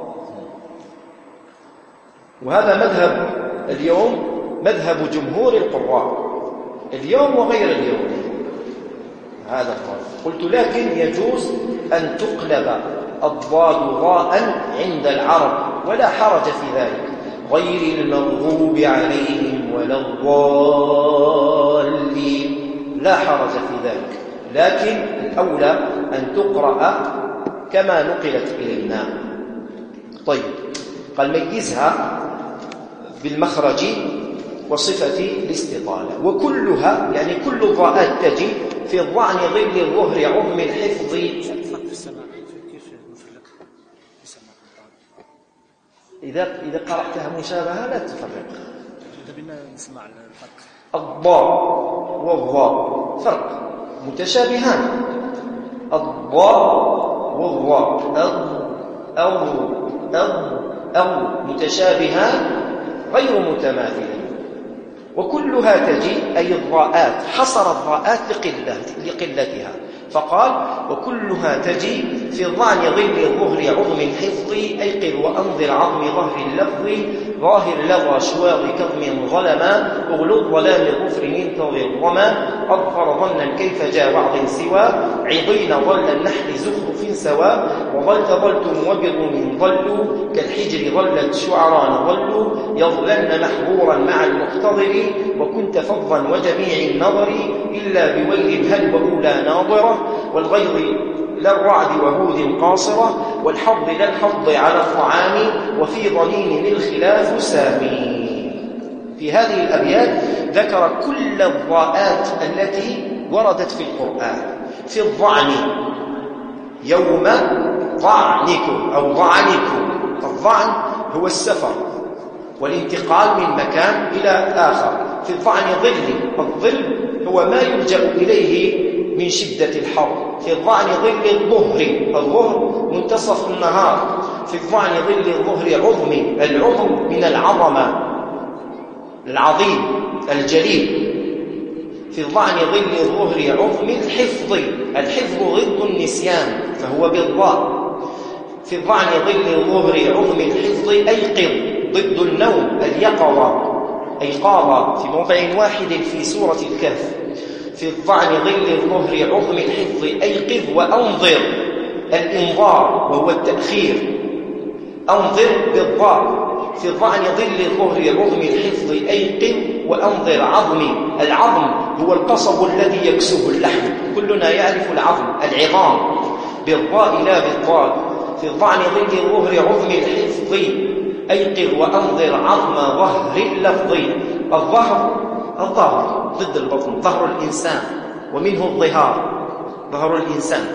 وهذا مذهب اليوم، مذهب جمهور القراء اليوم وغير اليوم، هذا القول. قلت لكن يجوز أن تقلب الضاد ضاء عند العرب ولا حرج في ذلك، غير المغضوب عليهم ولا الضالين، لا حرج في ذلك، لكن الأولى أن تقرأ كما نقلت إلينا. طيب، قال ميزها بالمخرج وصفة الاستطالة، وكلها يعني كل الضاءات تجي في الضعن ظل الظهر عظم الحفظ. إذا قرأتها مشابهة لا تفرق. الضاء والضاء فرق، متشابهان، الضاء والضاء أو متشابهان غير متماثلين. وكلها تجي، أي الضاءات، حصر الضاءات لقلتها، فقال وكلها تجي في الضعن ظل الظهر عظم الحفظ، أيقظ وأنظر عظم ظهر اللفظ، ظاهر لظى شواظ كظم ظلما، اغلظ ظلام الظفر انتظر ظما، أظفر ظنا كيف جاء وعظ سوى، عضين ظل النحل زخرف سوى، ظلتم وبر من ظلوا، كالحجر ظلت شعران ظلوا، يظلن محظورا مع المقتضر، وكنت فظا وجميع النظر، إلا بويل هل وأولى ناظرة، والغيظ لا الرعد وهود قاصرة، والحظ لا الحظ على الطعام، وفي ضنين الخلاف سامي. في هذه الأبيات ذكر كل الضاءات التي وردت في القرآن. في الضعن، يوم ضعنكم أو ضعنكم، الضعن هو السفر والانتقال من مكان إلى آخر. في الضعن ظل، الظل هو ما يلجأ إليه من شدة الحر. في الضعن ظل الظهر، الظهر منتصف النهار. في الضعن ظل الظهر عظم، العظم من العظمة، العظيم الجليل. في الضعن ظل الظهر عظم الحفظ، الحفظ ضد النسيان فهو بالضاء. في الضعن ظل الظهر عظم الحفظ، أيقظ ضد النوم، اليقظة، أيقاظة، في موضع واحد في سورة الكهف. في الضعن ظل الظهر عظم الحفظ، أيقظ وأنظر، الإنظار وهو التأخير، أنظر بالضاء. في الضعن ظل الظهر عظم الحفظ، أيقظ وأنظر عظمي، العظم هو القصب الذي يكسب اللحم، كلنا يعرف العظم، العظام. بالضاء لا بالضاد. في الظعن ضد الظهر عظم الحفظ أيقظ وأنظر عظم ظهر اللفظ. الظهر ضد البطن، ظهر الإنسان، ومنه الظهار، ظهر الإنسان.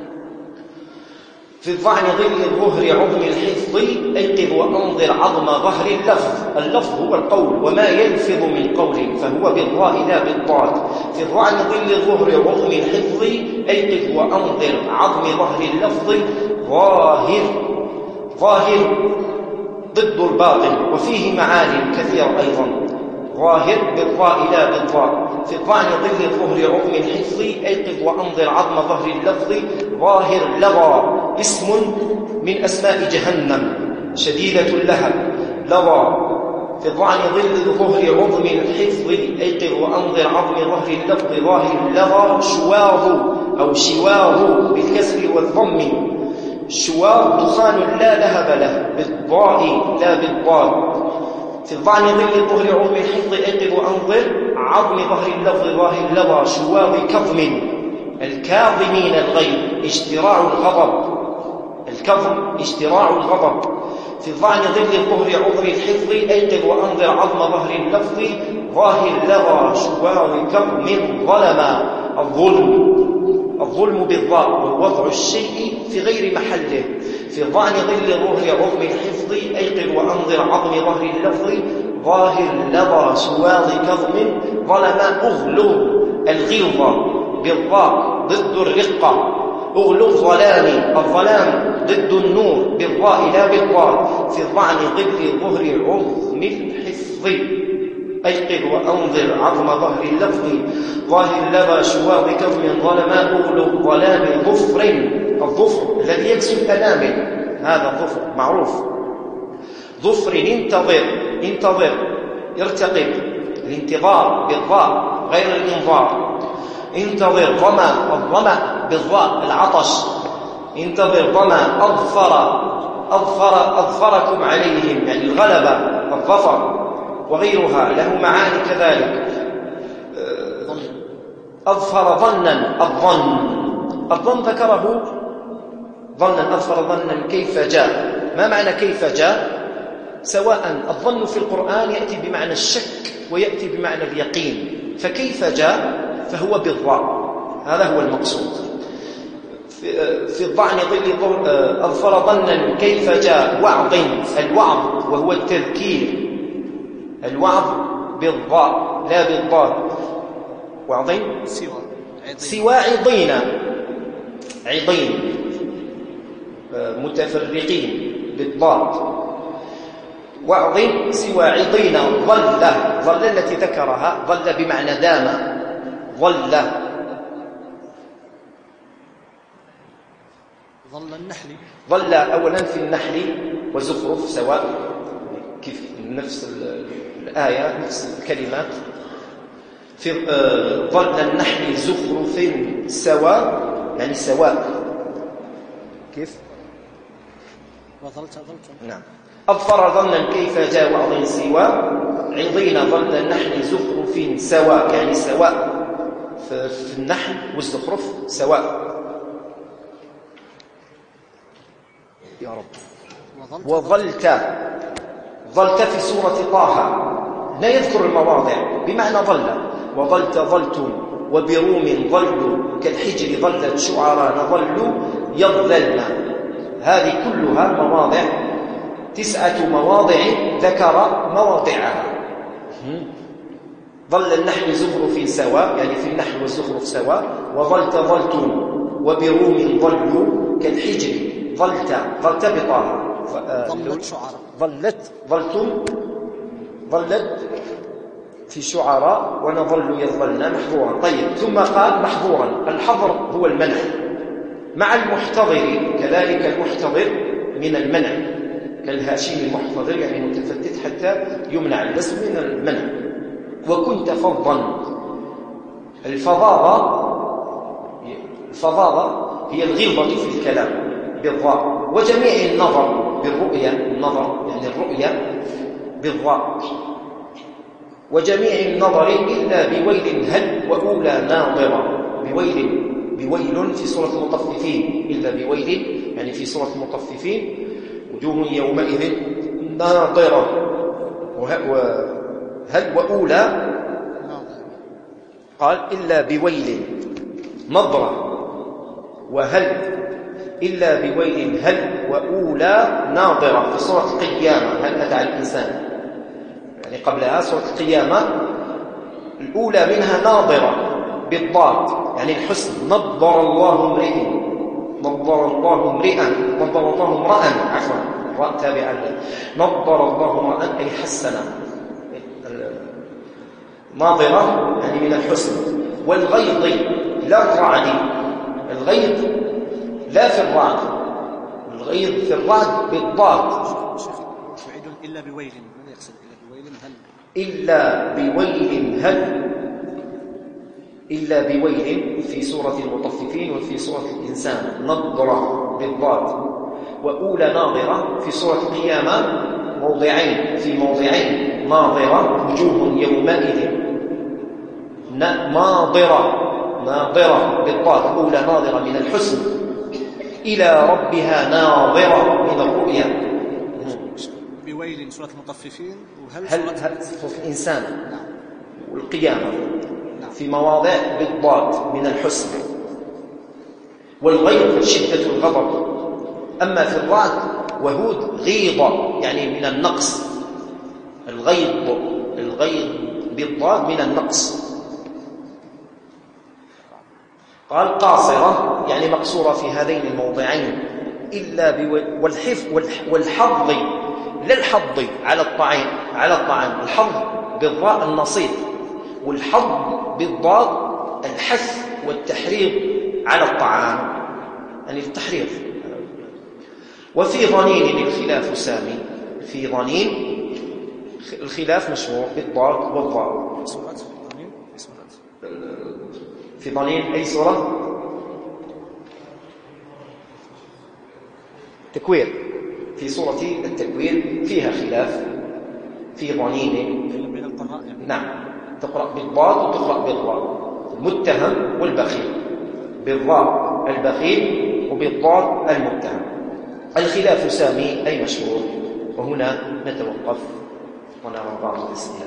في الظعن ضد الظهر عظم الحفظ أيقظ وأنظر عظم ظهر اللفظ. اللفظ هو القول، وما يلفظ من قول فهو بالضاء لا بالضاد. في الظعن ضد الظهر عظم الحفظ أيقظ وأنظر عظم ظهر اللفظ. ظاهر ضد الباطن، وفيه معاني كثيرة أيضا. ظاهر بالضاء لا بالضاء. في الظعن ضد الظهر عظم الحفظ أيقظ وأنظر عظم ظهر اللفظ. ظاهر لظى اسم من أسماء جهنم شديدة اللهب، لظى. في الظعن ضد الظهر عظم الحفظ أيقظ وأنظر عظم ظهر اللفظ. ظاهر لظى شواظ أو شواظ بالكسر والضم. شواظ دخان لا لهب له بالضاء لا بالضاد. في الظعن ضد الظهر عظم الحفظ أيقظ وأنظر عظم ظهر اللفظ. ظاهر لظى شواظ كظم الكاظمين الغيظ اشتراع الغضب. الكظم اشتراع الغضب. في الظعن ضد الظهر عظم الحفظ أيقظ وأنظر عظم ظهر اللفظ. ظاهر لظى شواظ كظم ظلم. الظلم بالضاء ووضع الشيء في غير محله. في الظعن ضد الظهر عظم الحفظ أيقظ وأنظر عظم ظهر اللفظ. ظاهر لظى شواظ كظم ظلم. أغلظ الغلظة بالضاء ضد الرقة. أغلظ ظلام. الظلام ضد النور بالضاء لا بالضاد. في الظعن ضد الظهر عظم الحفظ أيقظ وأنظر عظم ظهر اللفظ. ظاهر لظى شواظ كظم ظلم. أغلظ ظلام ظفر. الظفر الذي يكسو الأنامل، هذا الظفر معروف. ظفر انتظر ارتقب. الانتظار بالضاء غير الإنظار. انتظر ظما. الظمأ بالضاء العطش. انتظر ظما. أظفركم عليهم يعني الغلبة الظفر وغيرها له معاني كذلك. أظفر ظنا. الظن ذكره ظنا. أظفر ظنا كيف جاء. ما معنى كيف جاء؟ سواء الظن في القرآن يأتي بمعنى الشك ويأتي بمعنى اليقين، فكيف جاء فهو بالضاء، هذا هو المقصود. في الظعن ضد أظفر ظنا كيف جاء. وعظ. الوعظ وهو التذكير. الوعظ بالضاء لا بالضاد. وعظ سوى عضين متفرقين بالضاد. وعظ سوى عضين. ظل التي ذكرها ظل بمعنى دام. ظل أولا في النحل وزخرف سواء، كيف نفس الآية نفس الكلمات. في ظل النحل زخرف سواء يعني سواء. كيف؟ نعم. أظفر ظنا كيف جاء. وعظ سوى عضين. ظل النحل زخرف سواء يعني سواء في النحل والزخرف سواء. يا رب. وظلت في سورة طه لا يذكر المواضع بمعنى ظل. ظلتم وبروم ظلوا كالحجر ظلت شعراء ظلوا يظللن. هذه كلها مواضع، 9 مواضع ذكر مواضعها. ظل النحل زخرف سواء يعني في النحل والزخرف سواء. ظلتم وبروم ظلوا كالحجر. ظلت بطاها. ظلت في شعراء ونظل يظلنا محظورا. طيب ثم قال محظورا. الحظر هو المنع مع المحتضر كذلك. المحتضر من المنع كالهاشم المحتضر يعني متفتت حتى يمنع البس من المنع. وكنت فظا. الفظاظة هي الغلظة في الكلام بالضاء. وجميع النظر بالرؤية. النظر يعني الرؤية بالضاء. وجميع النظر إلا بويل هل وأولى ناظرة. بويل بويل في سورة المطففين، إلا بويل يعني في سورة المطففين وجوه يومئذ ناظرة، هل وأولى قال إلا بويل نظرة، وهل إلا بويل هل وأولى ناظرة في سورة القيامة، هل أتى الإنسان يعني قبلها سورة القيامة الأولى منها ناظرة بالضاد يعني الحسن، نظر الله امرئ، نظر الله امرئا، نظر الله امرأ، عفوا راء تابعا، نظر الله امرأ أي حسن، ناظرة يعني من الحسن. والغيض لا الرعد، الغيض لا في الرعد، الغيض في الرعد بالضاد. إلا بويل، من يقصد إلا بويل هل؟ إلا بويل هل، إلا بويل في سورة المطففين وفي سورة الإنسان نظرة بالضاد، وأولى ناظرة في سورة القيامة موضعين، في موضعين ناظرة وجوه يومئذ ناظرة، ناظرة بالضاد، أولى ناظرة من الحسن، إلى ربها ناظرة من الرؤيا. بويل سورة المطففين، وهل سورة الإنسان والقيامة في مواضع بالضاد من الحسن. والغيظ شدة الغضب، أما في الرعد وهود غيضة يعني من النقص، الغيظ بالضاد من النقص. قال قاصرة يعني مقصورة في هذين الموضعين، إلا والحظ لا الحظ على الطعام، الحظ بالضاء النصيب، والحظ بالضاد الحث والتحريض على الطعام يعني التحريض. وفي ضنين الخلاف سامي، في ضنين الخلاف مشهور بالضاد والضاء. في ضنين أي سورة؟ تكوير، في سورة التكوير فيها خلاف في ضنين بين القراء يعني. نعم، تقرأ بالضاد وتقرأ بالضاء، المتهم والبخيل، بالضاء البخيل وبالضاد المتهم. الخلاف سامي أي مشهور. وهنا نتوقف ونرى بعض الأسئلة.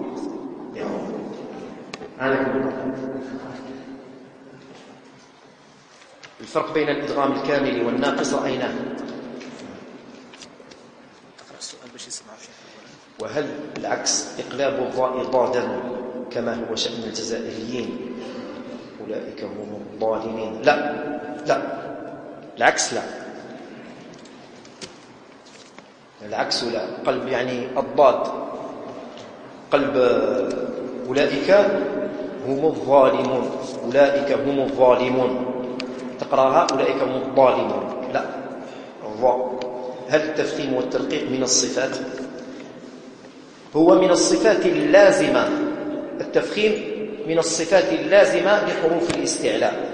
الفرق بين الإدغام الكامل والناقص رأيناه. وهل العكس إقلاب الضاء ضادا كما هو شأن الجزائريين أولئك هم الظالمين؟ لا العكس لا، العكس لا، قلب يعني الضاد، قلب أولئك هم الظالمون، أولئك هم الظالمون، تقرأها أولئك هم الظالمون، لا الضاء. هل التفخيم والترقيق من الصفات؟ هو من الصفات اللازمة، التفخيم من الصفات اللازمة لحروف الاستعلاء،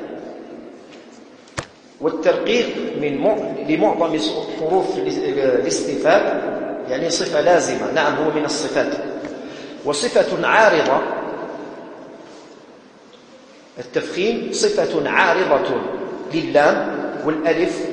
والترقيق لمعظم حروف الاستفهام يعني صفة لازمة، نعم هو من الصفات. وصفة عارضة، التفخيم صفة عارضة للام والألف،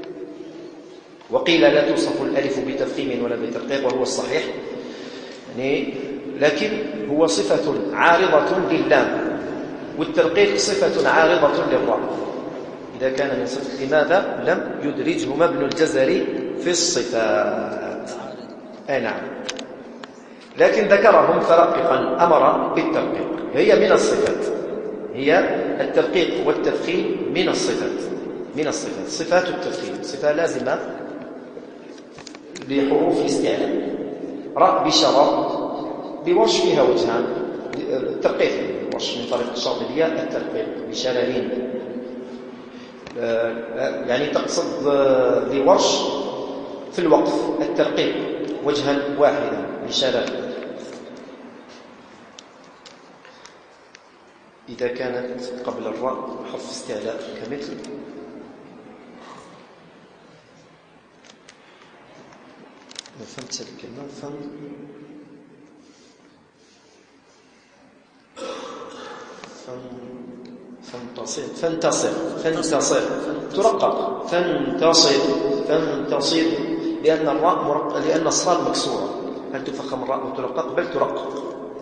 وقيل لا توصف الألف بتفخيم ولا بترقيق وهو الصحيح يعني، لكن هو صفة عارضة للام، والترقيق صفة عارضة للراء. إذا كان من صفة لماذا لم يدرجهما ابن الجزري في الصفات؟ أي نعم، لكن ذكرهم فرققا، أمر بالترقيق، هي من الصفات، هي الترقيق والتفخيم من الصفات، من الصفات، صفات التفخيم صفة لازمة لحروف الاستعلاء. راء بشرط بوش فيها وجهان، الترقيق وش من طريق الشاطبية، الترقيق بشلالين يعني تقصد لورش في الوقف الترقيق وجها واحدا بشلال. إذا كانت قبل الراء حرف استعلاء كمثل ما فهمت الكلمة فانتصر ترقق فانتصر لأن الصاد مكسورة. هل تفخم الراء وترقق؟ بل ترقق.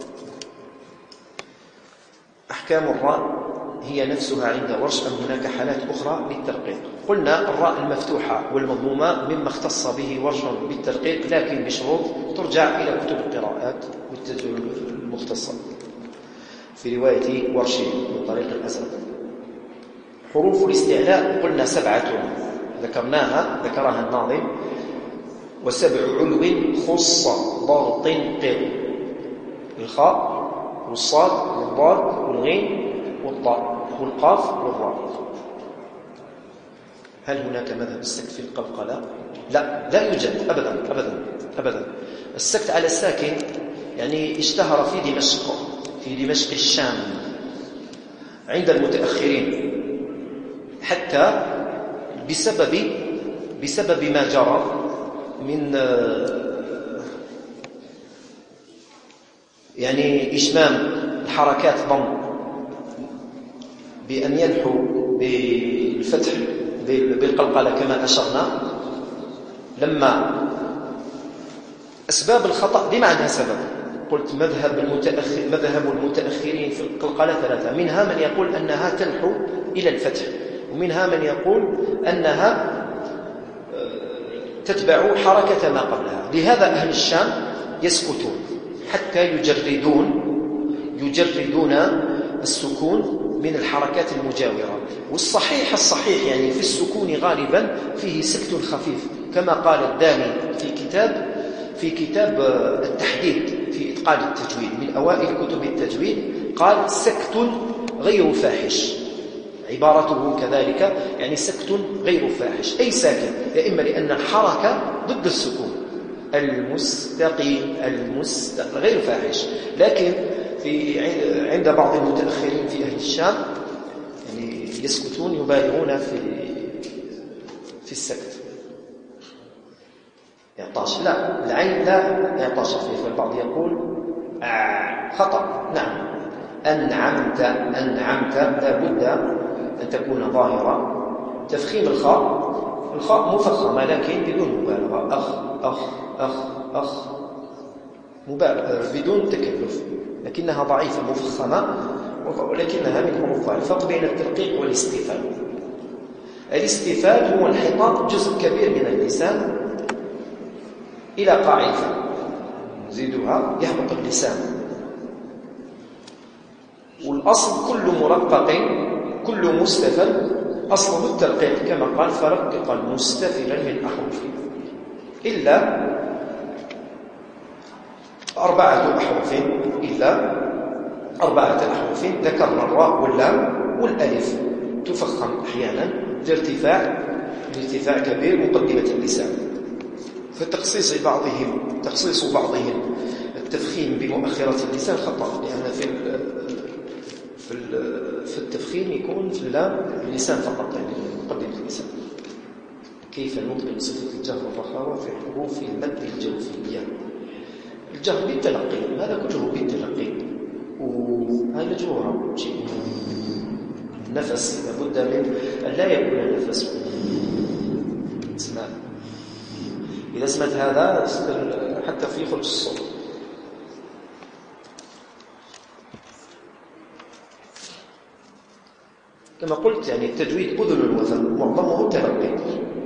أحكام الراء هي نفسها عند ورش، أم هناك حالات أخرى للترقيق؟ قلنا الراء المفتوحة والمضمومة مما اختص به ورش بالترقيق، لكن بشروط ترجع إلى كتب القراءات المختصة في رواية ورش من طريق الأزرق. حروف الاستعلاء قلنا 7 ذكرها الناظم: و7 علو خص ضغط قر، الخاء والصاد والضاد والغين والطاء والقاف والراء. هل هناك مذهب السكت في القلقلة؟ لا يوجد أبدا. السكت على الساكن يعني اشتهر في دمشق الشام عند المتأخرين، حتى بسبب ما جرى من يعني إشمام الحركات ضم بأن ينحو بالفتح بالقلقلة كما أشرنا. لما أسباب الخطأ بمعنى سبب، قلت مذهب المتأخرين في القلقلة 3، منها من يقول أنها تنحو إلى الفتح، ومنها من يقول أنها تتبع حركة ما قبلها. لهذا أهل الشام يسكتون حتى يجردون السكون من الحركات المجاورة. والصحيح يعني في السكون غالبا فيه سكت خفيف، كما قال الداني في كتاب التحديد في إتقان التجويد من أوائل كتب التجويد، قال سكت غير فاحش، عبارته كذلك، يعني سكت غير فاحش أي ساكن، يا إما لأن الحركة ضد السكون، المستقيم غير فاحش. لكن عند بعض المتأخرين في أهل الشام يعني يسكتون، يبالغون في السكت. يعطاش، لا، العين لا يعطاش فيه، فالبعض يقول خطأ. نعم، أنعمت لا بد أن تكون ظاهرة. تفخيم الخاء مفخمة لكن بدون مبالغة، أخ بدون تكلف، لكنها ضعيفة مفخمة، ولكنها من حروف الفرق بين الترقيق والاستفال. الاستفال هو انحطاط جزء كبير من اللسان إلى قاع الفم، نزيدها يهبط اللسان. والأصل كل مرقق كل مستفل أصله الترقيق، كما قال: فرقق مستفلا من أحرفه، إلا 4 أحرف ذكرنا الراء واللام والألف، تفخم أحيانا لارتفاع كبير مقدمة اللسان. فتخصيص بعضهم التفخيم بمؤخرة اللسان خطأ، لأن في التفخيم يكون في اللسان فقط، يعني مقدمة اللسان. كيف نطلق صفة الجهر والرخاوة في حروف المد الجوفية؟ الجهر بالتلقي، هذا كله بالتلقي، وهذا مجروره شيء. النفس لابد من أن لا يكون النفس اسمع. إذا سمعت هذا حتى في خرج الصوت. كما قلت يعني التجويد أذن وفم، معظمه تلقي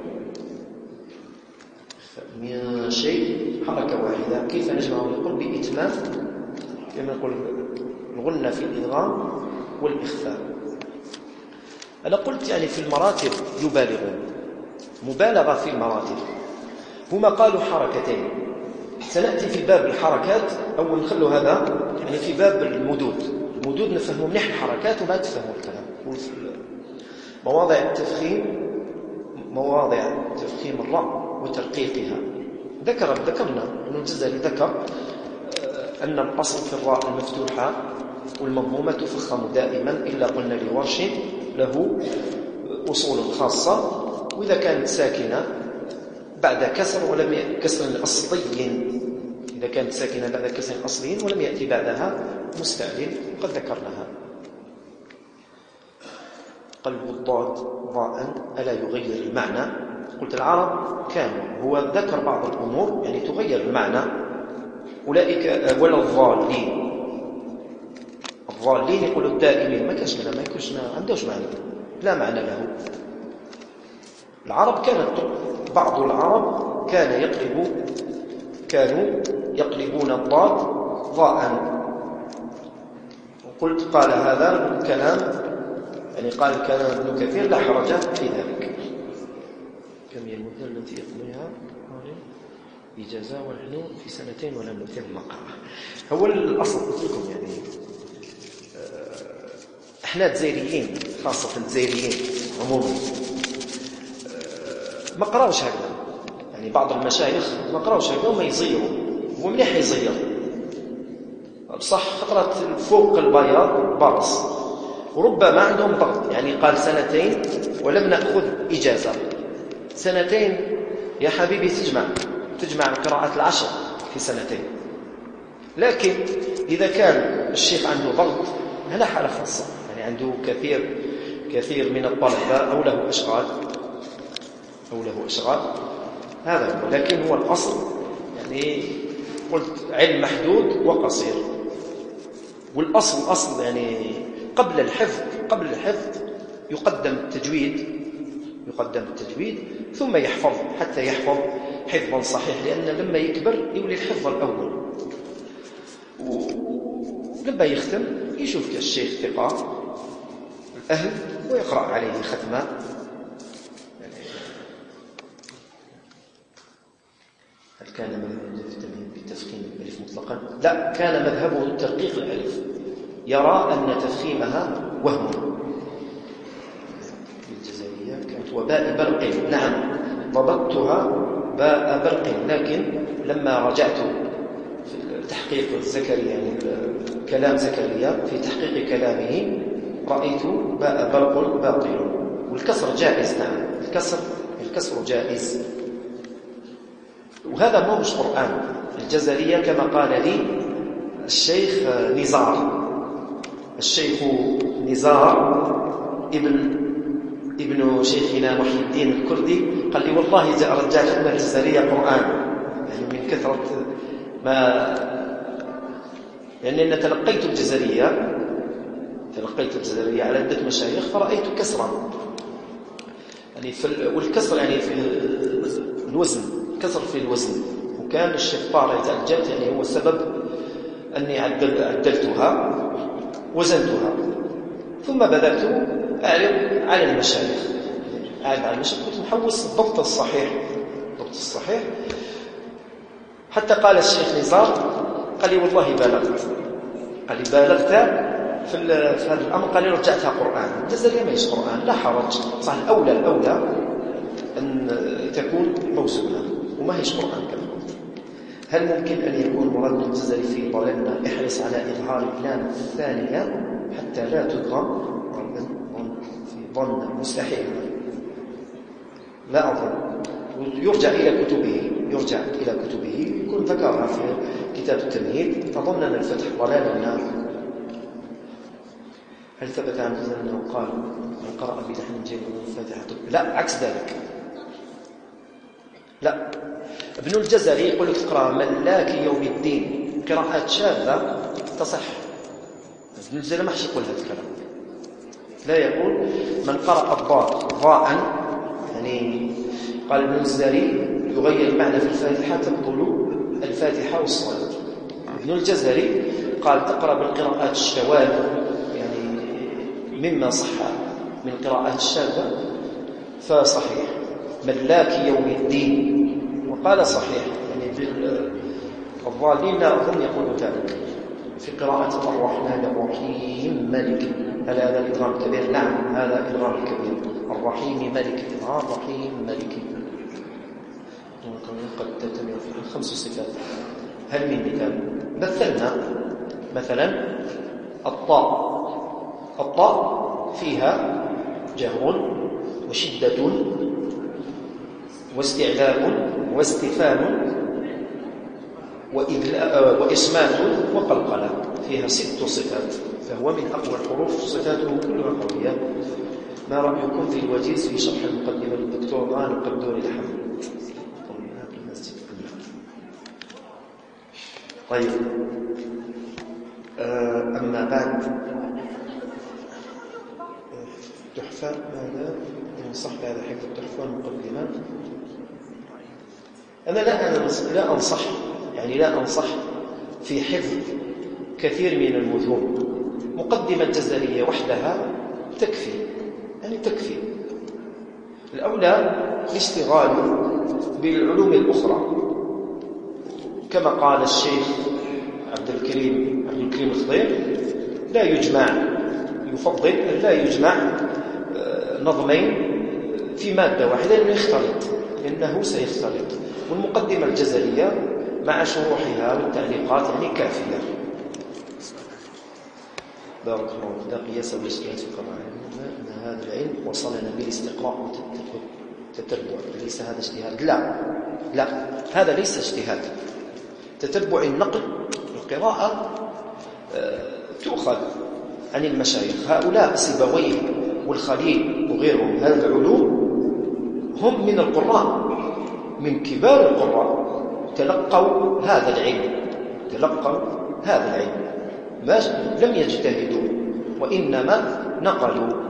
من شيء حركة واحدة. كيف نجمع؟ نقول بإتمام، كما نقول الغنة في الإدغام والإخفاء. أنا قلت يعني في المراتب يبالغون، مبالغة في المراتب. هما قالوا حركتين، سنأتي في باب الحركات أو نخلو هذا يعني في باب المدود نفهموا منح الحركات وما تفهموا الكلام. مواضع تفخيم الراء وترقيقها ذكرنا ابن الجزري ذكر أن الأصل في الراء المفتوحة والمضمومة تفخم دائما، إلا قلنا لورش له أصول خاصة، وإذا كانت ساكنة بعد كسر ولم كسر أصلي، إذا كانت ساكنة بعد كسر أصلي ولم يأتي بعدها مستعلن، قد ذكرناها. قلب الضاد ضاء ألا يغير المعنى؟ قلت العرب كانوا، هو ذكر بعض الأمور يعني تغير المعنى. أولئك ولا الضالين، الضالين يقولوا الدائمين، ما كانش ما يكونش، ما عندوش معنى، لا معنى له. العرب بعض العرب كانوا يقلبون الضاد ضاء. وقلت قال هذا الكلام، يعني قال الكلام ابن كثير لا حرج في ذلك. كم هي المدة التي يقضيها إجازة ونحن في 2 ولم نتم المقامة؟ هو الأصل قلت لكم يعني احنا الجزائريين، خاصة الجزائريين عموما ما قراوش هكذا، يعني بعض المشايخ ما قراوش هكذا وما يزيروا، هو مليح يزير بصح خطرة فوق البياض برص، وربما عندهم ضغط، يعني قال 2 ولم نأخذ إجازة. 2 يا حبيبي تجمع القراءات 10 في 2. لكن إذا كان الشيخ عنده ضغط هنا حالة خاصة، يعني عنده كثير من الطلبة أو له إشغال هذا هو. لكن هو الأصل يعني قلت علم محدود وقصير، والأصل أصل يعني قبل الحفظ يقدم التجويد ثم يحفظ حتى يحفظ حفظا صحيح، لأن لما يكبر يولي الحفظ الأول، ولما يختم يشوف الشيخ ثقة الأهل ويقرأ عليه ختمة. هل كان مذهبه بتفخيم الألف مطلقا؟ لا، كان مذهبه ترقيق الألف، يرى أن تفخيمها وهم. الجزائرية كانت وباء برق، نعم ضبطتها باء برق، لكن لما رجعت في تحقيق زكريا، يعني كلام زكريا في تحقيق كلامه، رأيت باء برق باطل، والكسر جائز. نعم الكسر جائز، وهذا مش قرآن. الجزرية كما قال لي الشيخ نزار ابن شيخنا محي الدين الكردي، قال لي والله رجعت لنا الجزرية قرآن، يعني من كثرة ما، يعني أنا تلقيت الجزرية على عدة مشايخ فرأيت كسرا، يعني والكسر يعني في الوزن، كسر في الوزن، وكان الشيخ طارق تعجبت، يعني هو السبب أني عدلتها وزنتها، ثم بدأت أعرض على المشايخ، كنت محوس الضبط الصحيح، حتى قال الشيخ نزار، قال لي والله بالغت، في هذا الأمر، قال لي رجعتها قرآن. الجزائرية ما يش قرآن، لا حرج، صح الأولى أن تكون موزونة وما هيش قرآن كما قلت. هل ممكن أن يكون مراد الجزري في ضلالنا احرص على إظهار اللام الثانية حتى لا تضغم في ظن؟ مستحيل، لا أظن. يرجع إلى كتبه يكون ذكرها في كتاب التمهيد. أظن أن الفتح ضلالنا. هل ثبت عن الجزري أنه قال من قرأ بلحن جيد الفاتحة؟ لا، عكس ذلك. لا، ابن الجزري يقول لك اقرأ ملاك يوم الدين، قراءات شاذة تصح. ابن الجزري ما حش يقول هذا الكلام، لا يقول من قرأ الضاد ضاء، يعني قال ابن الجزري يغير المعنى في الفاتحة تبطل الفاتحة والصلاة. ابن الجزري قال تقرأ بالقراءات الشواذ، يعني مما صح من قراءات الشاذة فصحيح. ملاك يوم الدين، وقال صحيح، يعني الضالين لا أظن يقول ذلك في قراءة الرحمن الرحيم ملك. هل هذا الإدغام الكبير؟ نعم هذا إدغام الكبير. الرحيم ملك، الرحيم ملك. قد تتبع في 5 صفات. هل من مثال؟ مثلا الطاء فيها جهر وشدة واستعلاء واستفهام وإسمات وقلقلة، فيها 6 صفات، فهو من أقوى الحروف، صفاته كلها قوية. ما رأيكم في الوجيز في شرح المقدمة للدكتور غانم قدوري الحمد؟ طيب، أما بعد، تحفة ماذا ينصح بهذا حفظ التحفة والمقدمة؟ أنا لا أنصح في حفظ كثير من المتون. مقدمة جزرية وحدها تكفي، تكفي. الأولى الاشتغال بالعلوم الأخرى، كما قال الشيخ عبد الكريم الخضير: لا يجمع، يفضل أن لا يجمع نظمين في مادة واحدة لأنه سيختلط. والمقدمة الجزرية مع شروحها والتعليقات كافية. بارك الله فيك. لا قياس والاجتهاد في قضايا أن هذا العلم وصلنا بالاستقراء والتتبع، ليس هذا اجتهاد. لا، هذا ليس اجتهاد. تتبع النقل، القراءة تؤخذ عن المشايخ. هؤلاء سيبويه والخليل وغيرهم، هذه العلوم هم من القراء، من كبار القراء، تلقوا هذا العلم، لم يجتهدوا وإنما نقلوا.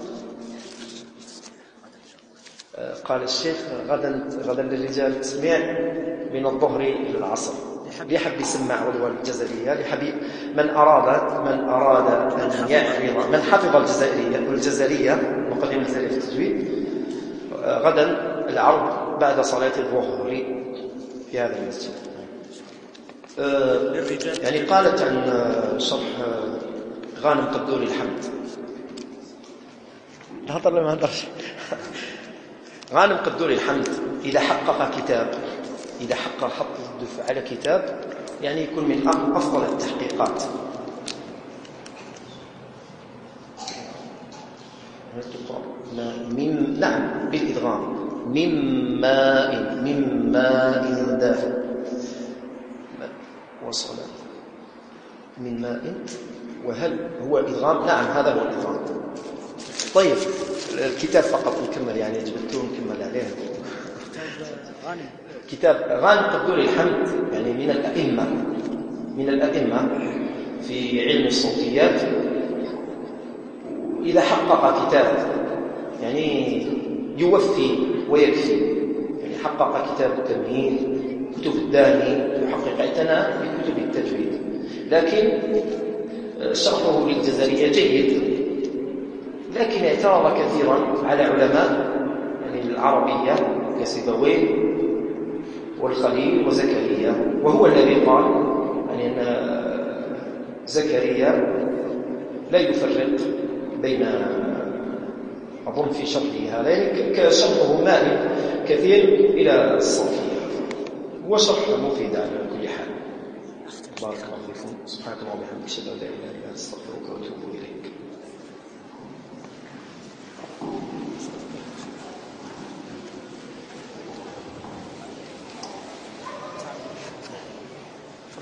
قال الشيخ: غدا للرجال تسميع من الظهر إلى العصر. ليحب يسمع عضو الجزرية، من أراد أن يعرض، من حفظ الجزرية مقدمة الجزرية في التجويد، غدا العرض بعد صلاة الظهر في هذا المسجد. قالت عن شرح غانم قدوري الحمد. ما هضرش. غانم قدوري الحمد إذا حقق حق الدفع على كتاب، يكون من أفضل التحقيقات. نعم، بالإدغام. من ماء دافئ، وصل من ماء. وهل هو إدغام؟ نعم، هذا هو الإدغام. طيب، الكتاب فقط نكمل، جبته ونكمل عليه. كتاب غانم قدوري الحمد من الأئمة في علم الصوتيات. إذا حقق كتاب يوفي ويكفي. حقق كتاب التمهيد، كتب الداني، يحقق، اعتنى بكتب التجويد. لكن شرحه للجزرية جيد، لكن اعترض كثيرا على علماء العربية كسيبويه والخليل وزكريا. وهو الذي قال أن زكريا لا يفرق بين، أظن في شرحه هذا، كشرحه مائل كثير إلى الصوفية. هو شرح مفيد على كل حال. بارك الله فيكم. سبحانك اللهم وبحمدك، أشهد أن لا إله إلا أنت، أستغفرك وأتوب إليك.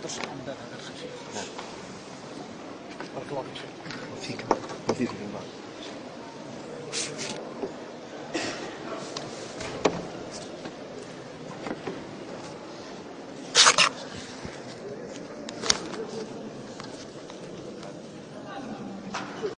بارك الله فيك. وفيكم.